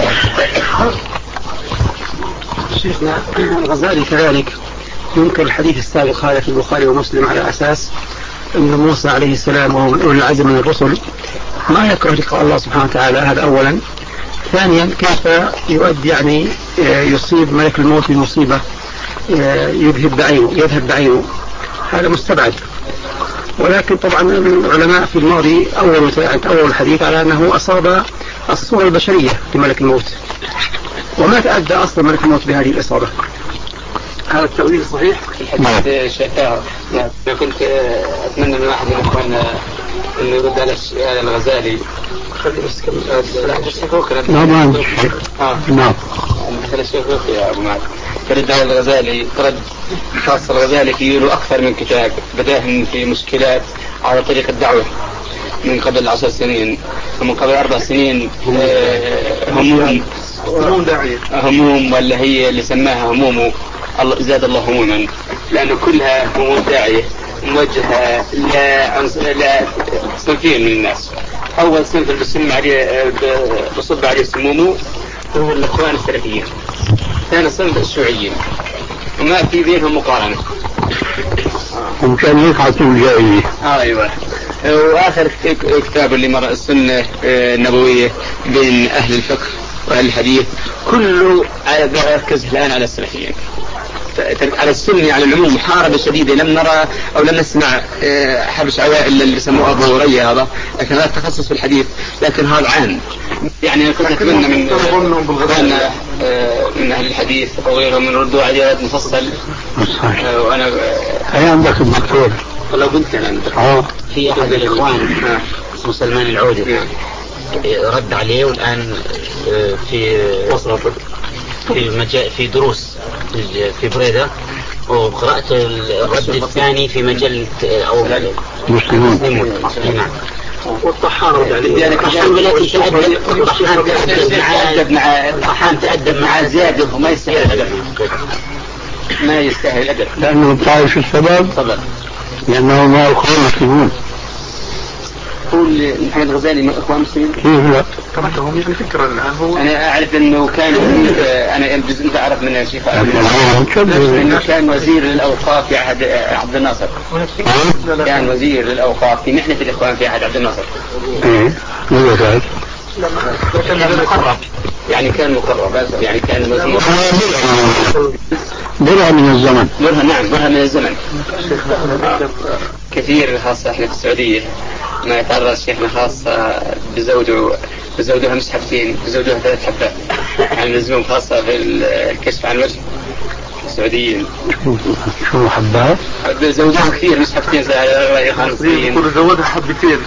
شيخنا الغزالي كذلك ينكر الحديث السابق هذا في البخاري ومسلم على أساس أن موسى عليه السلام وهو من أولي العزم من الرسل ما يكره لقاء الله سبحانه وتعالى، هذا أولا. ثانيا كيف يؤدي يعني يصيب ملك الموت بمصيبة يذهب بعينه يذهب بعينه هذا مستبعد. ولكن طبعا العلماء في الماضي أول أول الحديث على أنه أصاب الصورة البشرية لملك الموت، وما تأدى أصلا ملك الموت بهذه الإصابة. هذا التأويل صحيح في الحديث شكاها. أنا كنت أتمنى من واحد من أخواننا أنه يرد على الغزالي. خلي بس كم لا بس فوقنا. نعم نعم. مثل الشيخ يا أبو معد فرد على الغزالي رد خاص. الغزالي يقول أكثر من كتاب بداهم في مشكلات على طريق الدعوة من قبل عشر سنين ومن قبل أربع سنين هموم هموم داعية هموم ولا هي اللي سماها همومه الله زاد الله هموما، لأنه كلها هموم داعية موجهة لا لا صنفين من الناس. أول صنف اللي بسم عليه بصب عليه سمومه هو الإخوان السلفيين، ثاني صنف الشيوعيين وما في بينهم مقارنة. ممكن يقعدوا الجاهلية. أيوة. وآخر كتاب اللي مرأ السنة النبوية بين أهل الفقه وأهل الحديث كله يركز الآن على السلفيين، على السنة على العموم محاربة شديدة. لم نرى أو لم نسمع حبس عوائل اللي سموه أبو هريرة هذا، لكن هذا تخصص في الحديث، لكن هذا عام يعني. كنا نتمنى من أخواننا من أهل الحديث أو غيرهم من ردوا على مفصل. وأنا هي عندك الدكتور والله قلت أنا اه في أحد الإخوان اسمه سلمان العودي رد عليه، والآن في في مجال في دروس في بريدة، وقرأت الرد الثاني في مجلة أو مسلمون. نعم. والطحان رد عليه يعني الحمد لله تأدب مع الطحان تأدب مع زيادة وما يستاهل الأدب، ما يستاهل الأدب لأنه طائف السبب طبعا، لأنه ما أخوان مسلمون. قول محمد غزالي من إخوان مسلمين كيف لا؟ تركهم يعني فكرة الآن هو. أنا أعرف أنه كان أنا يمجز أنت أعرف من الشيخ أنه كان وزير للأوقاف في عهد عبد الناصر، كان وزير للأوقاف في محنة الإخوان في عهد عبد الناصر. إيه ماذا فعل؟ كان مقرب، يعني كان مقرب، يعني كان وزير برهة من الزمن. برهة نعم برهة من الزمن. آه. كثير خاصة احنا في السعودية ما يتعرض شيخنا خاصة بزوجه بزوجها مسحفتين بزوجها ثلاث حبات عن اللزوم، خاصة في الكشف عن الوجه السعوديين. شو حبات؟ زوجها كثير مسحفتين يقولوا زودها حبتين.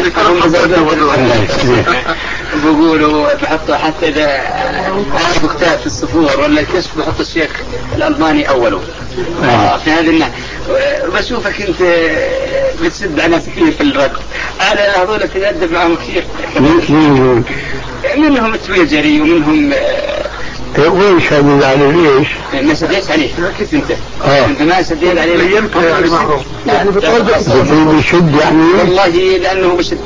بيقولوا بحطوا حتى إذا عرفوا كتاب في الصفور ولا الكشف بحط الشيخ الألباني أوله. آه في هذا النحو. بشوفك أنت بتسد على ناس كثير في الرد، أنا هذول تتأدب معهم كثير، منهم التويجري ومنهم وين شادد عليه ليش؟ ما سديت عليه كيف انت؟ اه انت ما سديت عليه يعني بتقول بيشد يعني؟ والله لانه بشد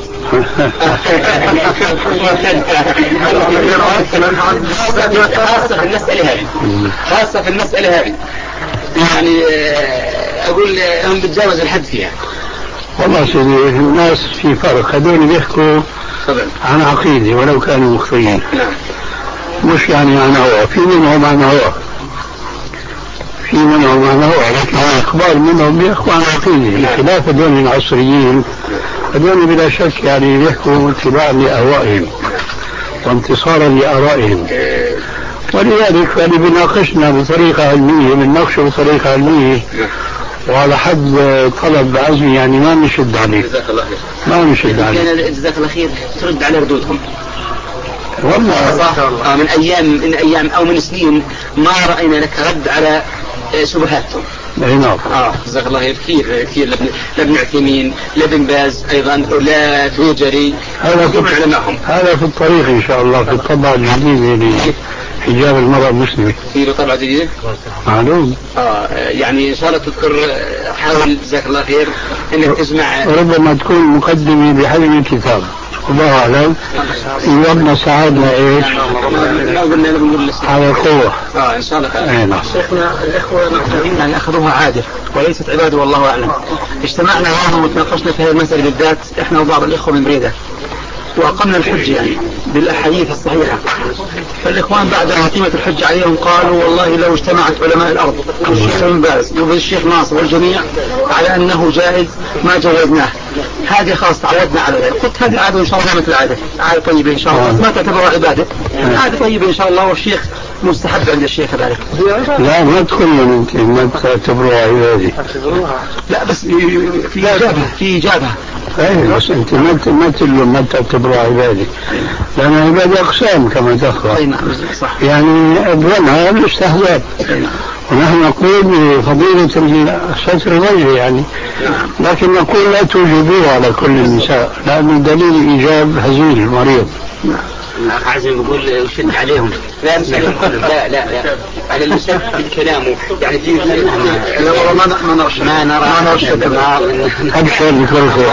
خاصة في المسألة هذه، خاصة في المسألة هذه يعني اقول هم بتجاوز الحد فيها. والله سيدي الناس في فرق، هذول بيحكوا عن عقيدة ولو كانوا مخطئين. نعم. مش يعني عن هو، في منهم عن هو في منهم عن هو لكن الأخبار منهم بيحكوا عن عقيدة، بخلاف هذول العصريين هذول بلا شك يعني بيحكوا اتباعا لأهوائهم وانتصارا لآرائهم، ولذلك يعني بناقشنا بطريقة علمية، بنناقشه بطريقة علمية وعلى حد طلب عزمي، يعني ما نشد عليه. جزاك الله خير. ما نشد عليه. جزاك الله خير. ترد على ردودهم. والله صح. آه من أيام من أيام أو من سنين ما رأينا لك رد على شبهاتهم. أي نعم. آه جزاك الله خير. كثير كثير لابن لابن عثيمين لابن باز أيضا لا توجري. هذا في علمائهم. هذا في الطريق إن شاء الله في الطبعة الجديدة لحجاب المرأة المسلمة. في له طبعة جديدة. معلوم. آه يعني إن شاء الله تذكر حاول جزاك الله خير إنك تجمع. ربما تكون مقدمة بحجم الكتاب. الله أعلم. يومنا ساعدنا إيش؟ على القوة. آه إن شاء الله. نعم. شيخنا الإخوة يعني أخذوها عادة وليست عبادة والله أعلم. اجتمعنا معهم وتناقشنا في هذه المسألة بالذات إحنا وبعض الإخوة من بريدة، وأقمنا الحجة يعني بالأحاديث الصحيحة. فالإخوان بعد هتيمة الحجة عليهم قالوا والله لو اجتمعت علماء الأرض والشيخ بن باز والشيخ ناصر والجميع على أنه جائز ما جوزناه. هذه خاص تعودنا على ذلك. قلت هذه عادة إن شاء الله مثل عادة عادة طيبة إن شاء الله، ما تعتبر عبادة، عادة طيبة إن شاء الله، والشيخ مستحب عند الشيخ ذلك. لا ما تقول انت ما تعتبروها عبادة. لا بس في إجابة في إجابة. ايه بس انت ما ما تقول ما تعتبروها عبادة، لأن العبادة أقسام كما تقرأ. أي نعم صح. يعني أدونها الاستحباب، ونحن نقول بفضيلة ستر الوجه يعني، لكن نقول لا توجبوها على كل النساء لأن دليل إيجاب هزيل المريض. عايزين نقول شد عليهم. لا لا لا لا على المشد بالكلام يعني في لا والله ما ما نرشد ما نرى ما نرشد أبشر بكل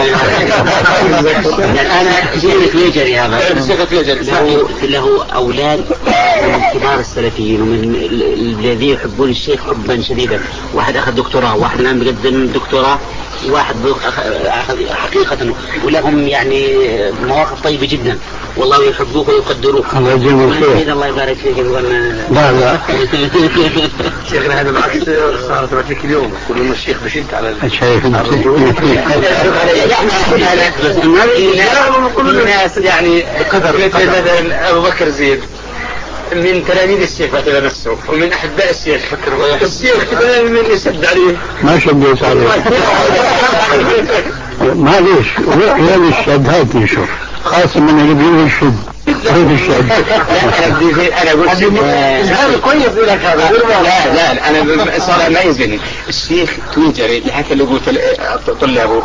أنا شيخ فيجري هذا شيخ فيجري له له أولاد من كبار السلفيين ومن الذين يحبون الشيخ حبا شديدا. واحد أخذ دكتوراه، واحد الآن بيقدم دكتوراه، واحد حقيقة ولهم يعني مواقف طيبة جدا والله يحبوك ويقدروك. الله يجزيهم الخير. الله يبارك فيك. لا لا شيخنا هذا بالعكس صارت معك اليوم يقولون ان الشيخ بشد على الشيخ كل الناس يعني قدر مثل ابو بكر زيد من تلاميذ الشيخ بكر نفسه ومن أحباء الشيخ بكر. الشيخ من يسد عليه ما شديت عليه معليش وين الشد هات نشوف خاصة من اللي بيقول الشد هيك الشد. أنا أقول هذا كويس لك هذا. لا لا أنا صار أميز بيني. الشيخ تويتري لحكى اللي قلت طلابه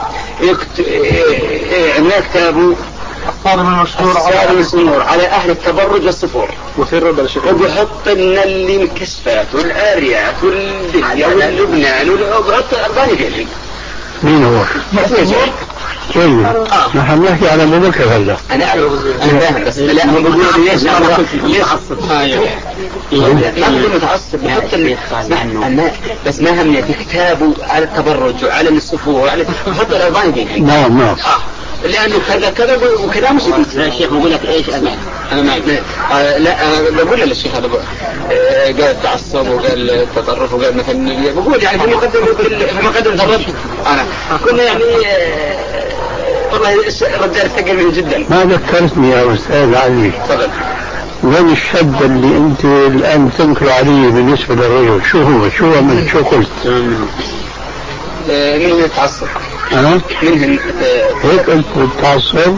عملنا كتابه الصارم المشهور على على أهل التبرج والسفور وبيحط لنا اللي الكسفات والآريات والدنيا واللبنان وبيحط أرباني فيهم. مين هو؟ طيب نحن نحكي على ابو بكر هلا. انا اعرف انا فاهم بس لا هم بيقولوا ليش ليش عصب ما متعصب بحط بس ما هم في كتابه على التبرج وعلى السفور وعلى بحط الأرباني فيهم. نعم نعم لأنه كذا كذا وكذا مش لا الشيخ بقول لك إيش أنا أنا ما آه لا أنا بقول للشيخ هذا آه قال تعصب وقال التطرف وقال مثلا بقول يعني في مقدمة في مقدمة الرد أنا كنا يعني آه والله رجال ثقيل منه جدا. ما ذكرتني يا أستاذ علي. تفضل. وين الشد اللي أنت الآن تنكر عليه بالنسبة للرجل شو هو شو من شو قلت؟ آه من التعصب. أه؟ منهم هيك أنت التعصب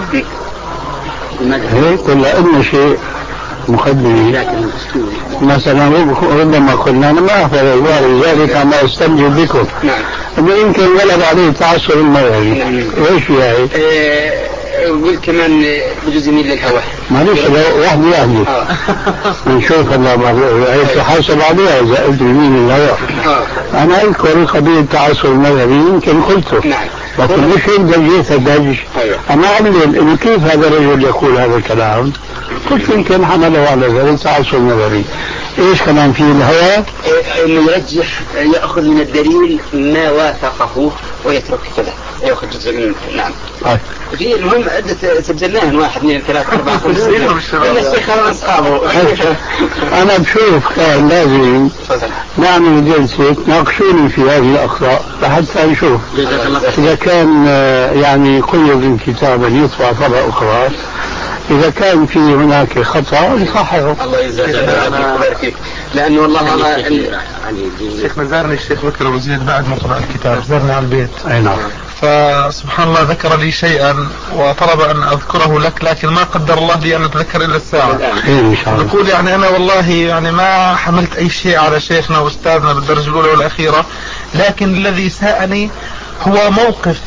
هيك ولا أن شيء مقدمي مثلا ربما قلنا أنا ما أفعل ولذلك ما أستنجد بكم أنه يمكن غلب عليه التعصب المرضي. إيش يعني؟ قلت كمان بجوز يميل للهواء معلش واحد يعني نشوف الله عايز حاسب عليها إذا قلت يميل للهواء. أنا أذكر قضية التعصب المذهبي يمكن قلته لكن مش يقدر يتدج. أنا أعلم إنه كيف هذا الرجل يقول هذا الكلام قلت يمكن حمله على ذلك تعصب المذهبي. إيش كمان في الهواء؟ إنه يرجح يأخذ من الدليل ما وافقه ويترك كذا يأخذ جزء منه. نعم. في المهم عدة سجلناها واحد اثنين ثلاثة أربعة خمسة الشيخ أنا أصحابه. أنا بشوف كان لازم نعمل جلسة تناقشوني في هذه الأخطاء لحتى نشوف إذا كان يعني قيد كتابا يطبع طبعة أخرى إذا كان في هناك خطأ نصححه. الله يجزاك خير. لأنه والله أنا الشيخ زارني الشيخ بكر أبو زيد بعد ما قرأ الكتاب زارني على البيت. أي نعم. فسبحان الله ذكر لي شيئا وطلب أن أذكره لك لكن ما قدر الله لي أن أتذكر إلا الساعة. يقول يعني أنا والله يعني ما حملت أي شيء على شيخنا وأستاذنا بالدرجة الأولى والأخيرة لكن الذي ساءني هو موقف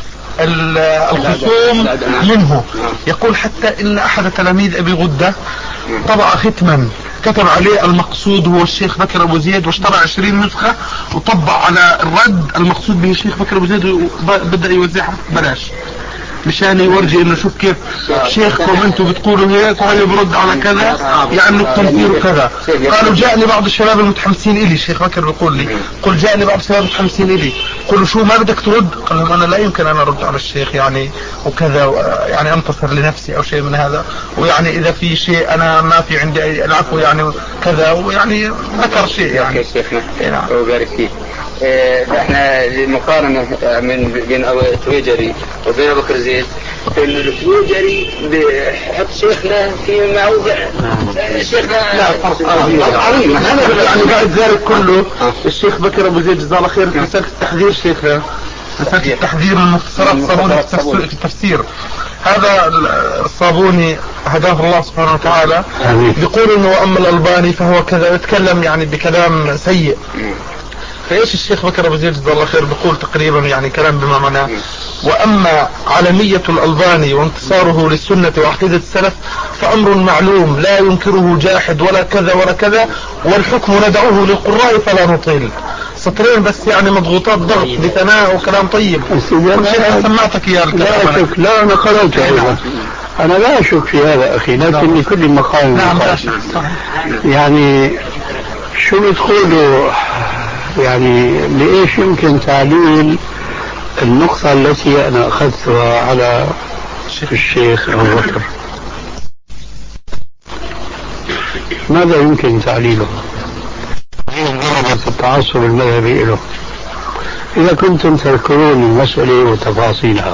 الخصوم منه. يقول حتى إن أحد تلاميذ أبي غدة طبع ختما كتب عليه المقصود هو الشيخ بكر أبو زيد واشترى عشرين نسخة وطبع على الرد المقصود به الشيخ بكر أبو زيد وبدأ يوزعها بلاش مشان يورجي انه شوف كيف شيخكم انتم بتقولوا هيك وهي برد على كذا يعني التنفير وكذا. قالوا جاءني بعض الشباب المتحمسين الي الشيخ بكر بيقول لي قل جاءني بعض الشباب المتحمسين الي قلوا شو ما بدك ترد؟ قال لهم انا لا يمكن انا ارد على الشيخ يعني وكذا يعني انتصر لنفسي او شيء من هذا ويعني اذا في شيء انا ما في عندي اي العفو يعني كذا ويعني ذكر شيء يعني شيخنا وبارك فيه. احنا المقارنة من بين تويجري وبين بكر زيد ان التويجري بحط شيخنا في موضع شيخنا لا فرق عظيم. هذا يعني بعد ذلك كله الشيخ بكر ابو زيد جزاه الله خير في رسالة التحذير شيخنا رسالة التحذير من مختصرات الصابوني في التفسير. هذا الصابوني هداه الله سبحانه وتعالى يقول انه واما الألباني فهو كذا يتكلم يعني بكلام سيء. فايش الشيخ بكر ابو زيد جزاه الله خير بيقول تقريبا يعني كلام بما معناه واما علمية الألباني وانتصاره للسنة وعقيدة السلف فامر معلوم لا ينكره جاحد ولا كذا ولا كذا والحكم ندعوه للقراء فلا نطيل. سطرين بس يعني مضغوطات ضغط بثناء وكلام طيب. سمعتك اياه الكلام. لا انا قرأته انا لا اشك في هذا اخي لكن لكل مقام نعم يعني شو بتقولوا يعني لإيش يمكن تعليل النقطة التي أنا أخذتها على الشيخ أبو بكر؟ ماذا يمكن تعليله؟ ضربة التعصب المذهبي له إذا كنتم تذكرون المسألة وتفاصيلها.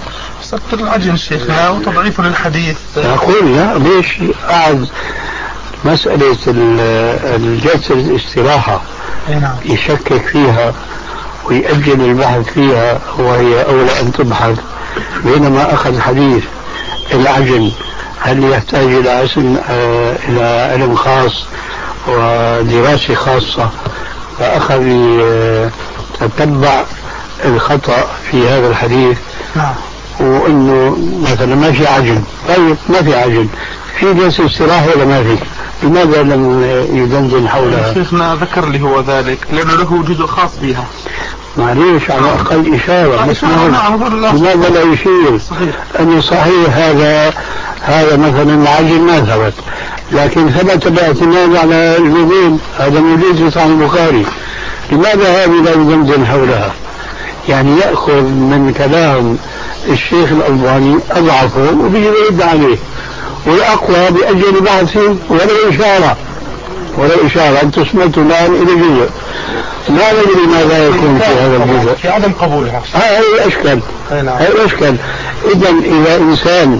سبت العجن شيخنا وتضعيف للحديث. أقول لا ليش قاعد مسألة الجلسة الاستراحة يشكك فيها ويأجل البحث فيها وهي أولى أن تبحث، بينما أخذ حديث العجل هل يحتاج إلى علم إلى علم خاص ودراسة خاصة، فأخذ يتبع الخطأ في هذا الحديث وأنه مثلا ما في عجل. طيب ما في عجل، في جلسة استراحة ولا ما في؟ لماذا لم يدندن حولها؟ شيخنا ذكر لي هو ذلك لأنه له جزء خاص بها. معليش على الأقل إشارة، لماذا لا يشير أنه صحيح هذا هذا مثلا العجل ما ثبت، لكن ثبت باعتماد على الوجود، هذا موجود في صحيح البخاري، لماذا هذه لا يدندن حولها؟ يعني يأخذ من كلام الشيخ الألباني أضعفه وبيجي يرد عليه، والأقوى بأجل بحث فيه ولا إشارة ولا إشارة. أنت سمعت الآن إلى جزء، ما ندري ماذا يكون في هذا الجزء، في عدم قبولها. هاي الأشكال، هاي الأشكال. إذا إذا إنسان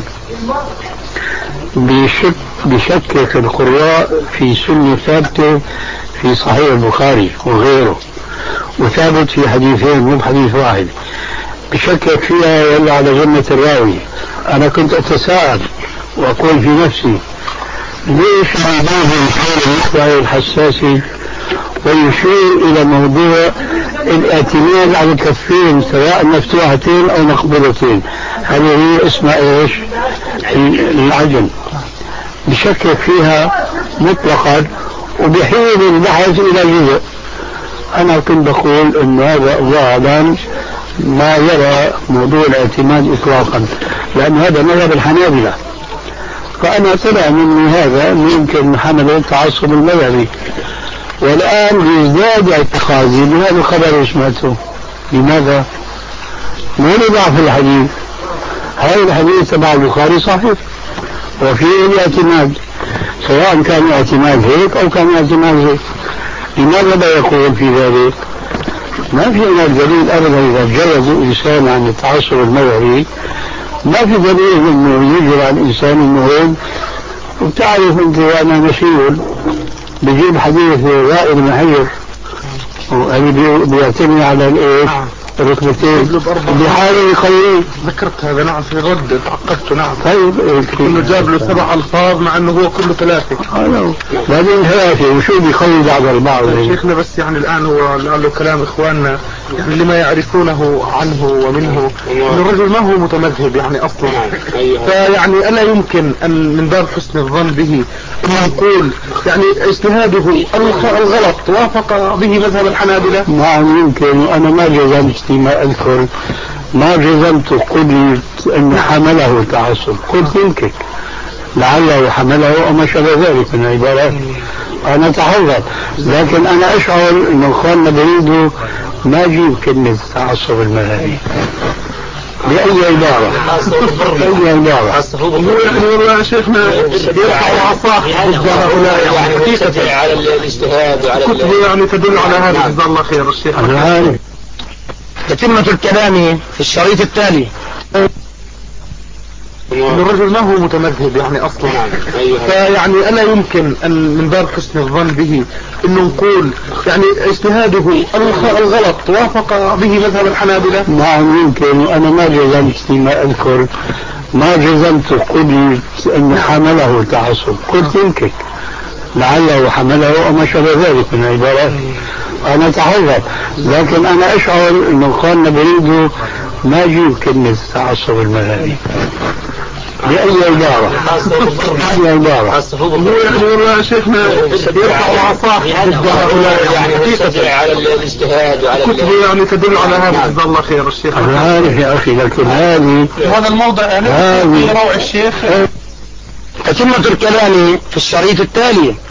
بشك بشكك القراء في سنة ثابتة في صحيح البخاري وغيره، وثابت في حديثين مو بحديث واحد، بشكك فيها يلا على ذمة الراوي. أنا كنت أتساءل وأقول في نفسي ليش موضوع حول المقطع الحساسي ويشير إلى موضوع الاعتماد على الكفين سواء مفتوحتين أو مقبولتين، هذه هي اسمها إيش؟ العجل. بشكك فيها مطلقا وبحيل البحث إلى جزء. أنا كنت بقول إن هذا الله أعلم ما يرى موضوع الاعتماد إطلاقا، لأن هذا مذهب الحنابلة، فأنا طلع مني هذا يمكن حمل التعصب المذهبي، والآن يزداد اعتقادي بهذا الخبر اللي سمعته. لماذا؟ مو لضعف الحديث، هذا الحديث تبع البخاري صحيح وفيه الاعتماد، سواء كان اعتماد هيك أو كان اعتماد هيك. لماذا لا يقول في ذلك؟ ما في هناك دليل أبدا إذا جرد إنسان عن التعصب المذهبي، ما في دليل انه يجري على الانسان انه هيك. وبتعرف انت وانا مسؤول بجيب حديث وائل بن حجر وهذه بيعتمد على الايش؟ الركبتين بحاله يقويه. ذكرت هذا نعم في الرد تعقدته. نعم طيب انه جاب له سبع الفاظ مع انه هو كله ثلاثه. اه بعدين ثلاثه وشو بيقوي بعض البعض. شيخنا بس يعني الان هو له كلام اخواننا يعني اللي ما يعرفونه عنه ومنه انه الرجل ما هو متمذهب يعني اصلا، فيعني الا يمكن ان من باب حسن الظن به ان نقول يعني اجتهاده الغلط وافق به مذهب الحنابلة. نعم يمكن، وانا ما جزمت فيما اذكر، ما جزمت قلت ان حمله تعصب، قلت يمكن لعله حمله او ما شابه ذلك من العبارات، انا اتحرك، لكن انا اشعر انه اخواننا بريدوا ما اجيب كلمه تعصب المذهبي بأي عبارة بأي عبارة. يعني والله يا شيخنا يرفع عصاه ضد هؤلاء يعني حقيقة على الاجتهاد وعلى كتبه يعني تدل على هذا. جزاه الله خير الشيخ. تتمة الكلام في الشريط التالي. الرجل ما هو متمذهب يعني اصلا، فيعني الا يمكن ان من باب حسن الظن به انه نقول يعني اجتهاده الغلط وافق به مذهب الحنابلة. نعم يمكن، وانا ما جزمت فيما اذكر، ما جزمت قلت ان حمله تعصب، قلت يمكن لعله حمله او ما شابه ذلك من العبارات، انا اتحرك، لكن انا اشعر انه اخواننا بريدوا ما اجيب كلمه تعصب المذهبي بأي عبارة بأي عبارة. يعني والله يا شيخنا يرفع عصاه ضد هؤلاء يعني حقيقة على الاجتهاد وعلى كتبه يعني تدل على هذا. جزاه الله خير الشيخ. أنا عارف يا أخي، لكن هذه هذا الموضع يعني في روع الشيخ. تتمة الكلام في الشريط التالي.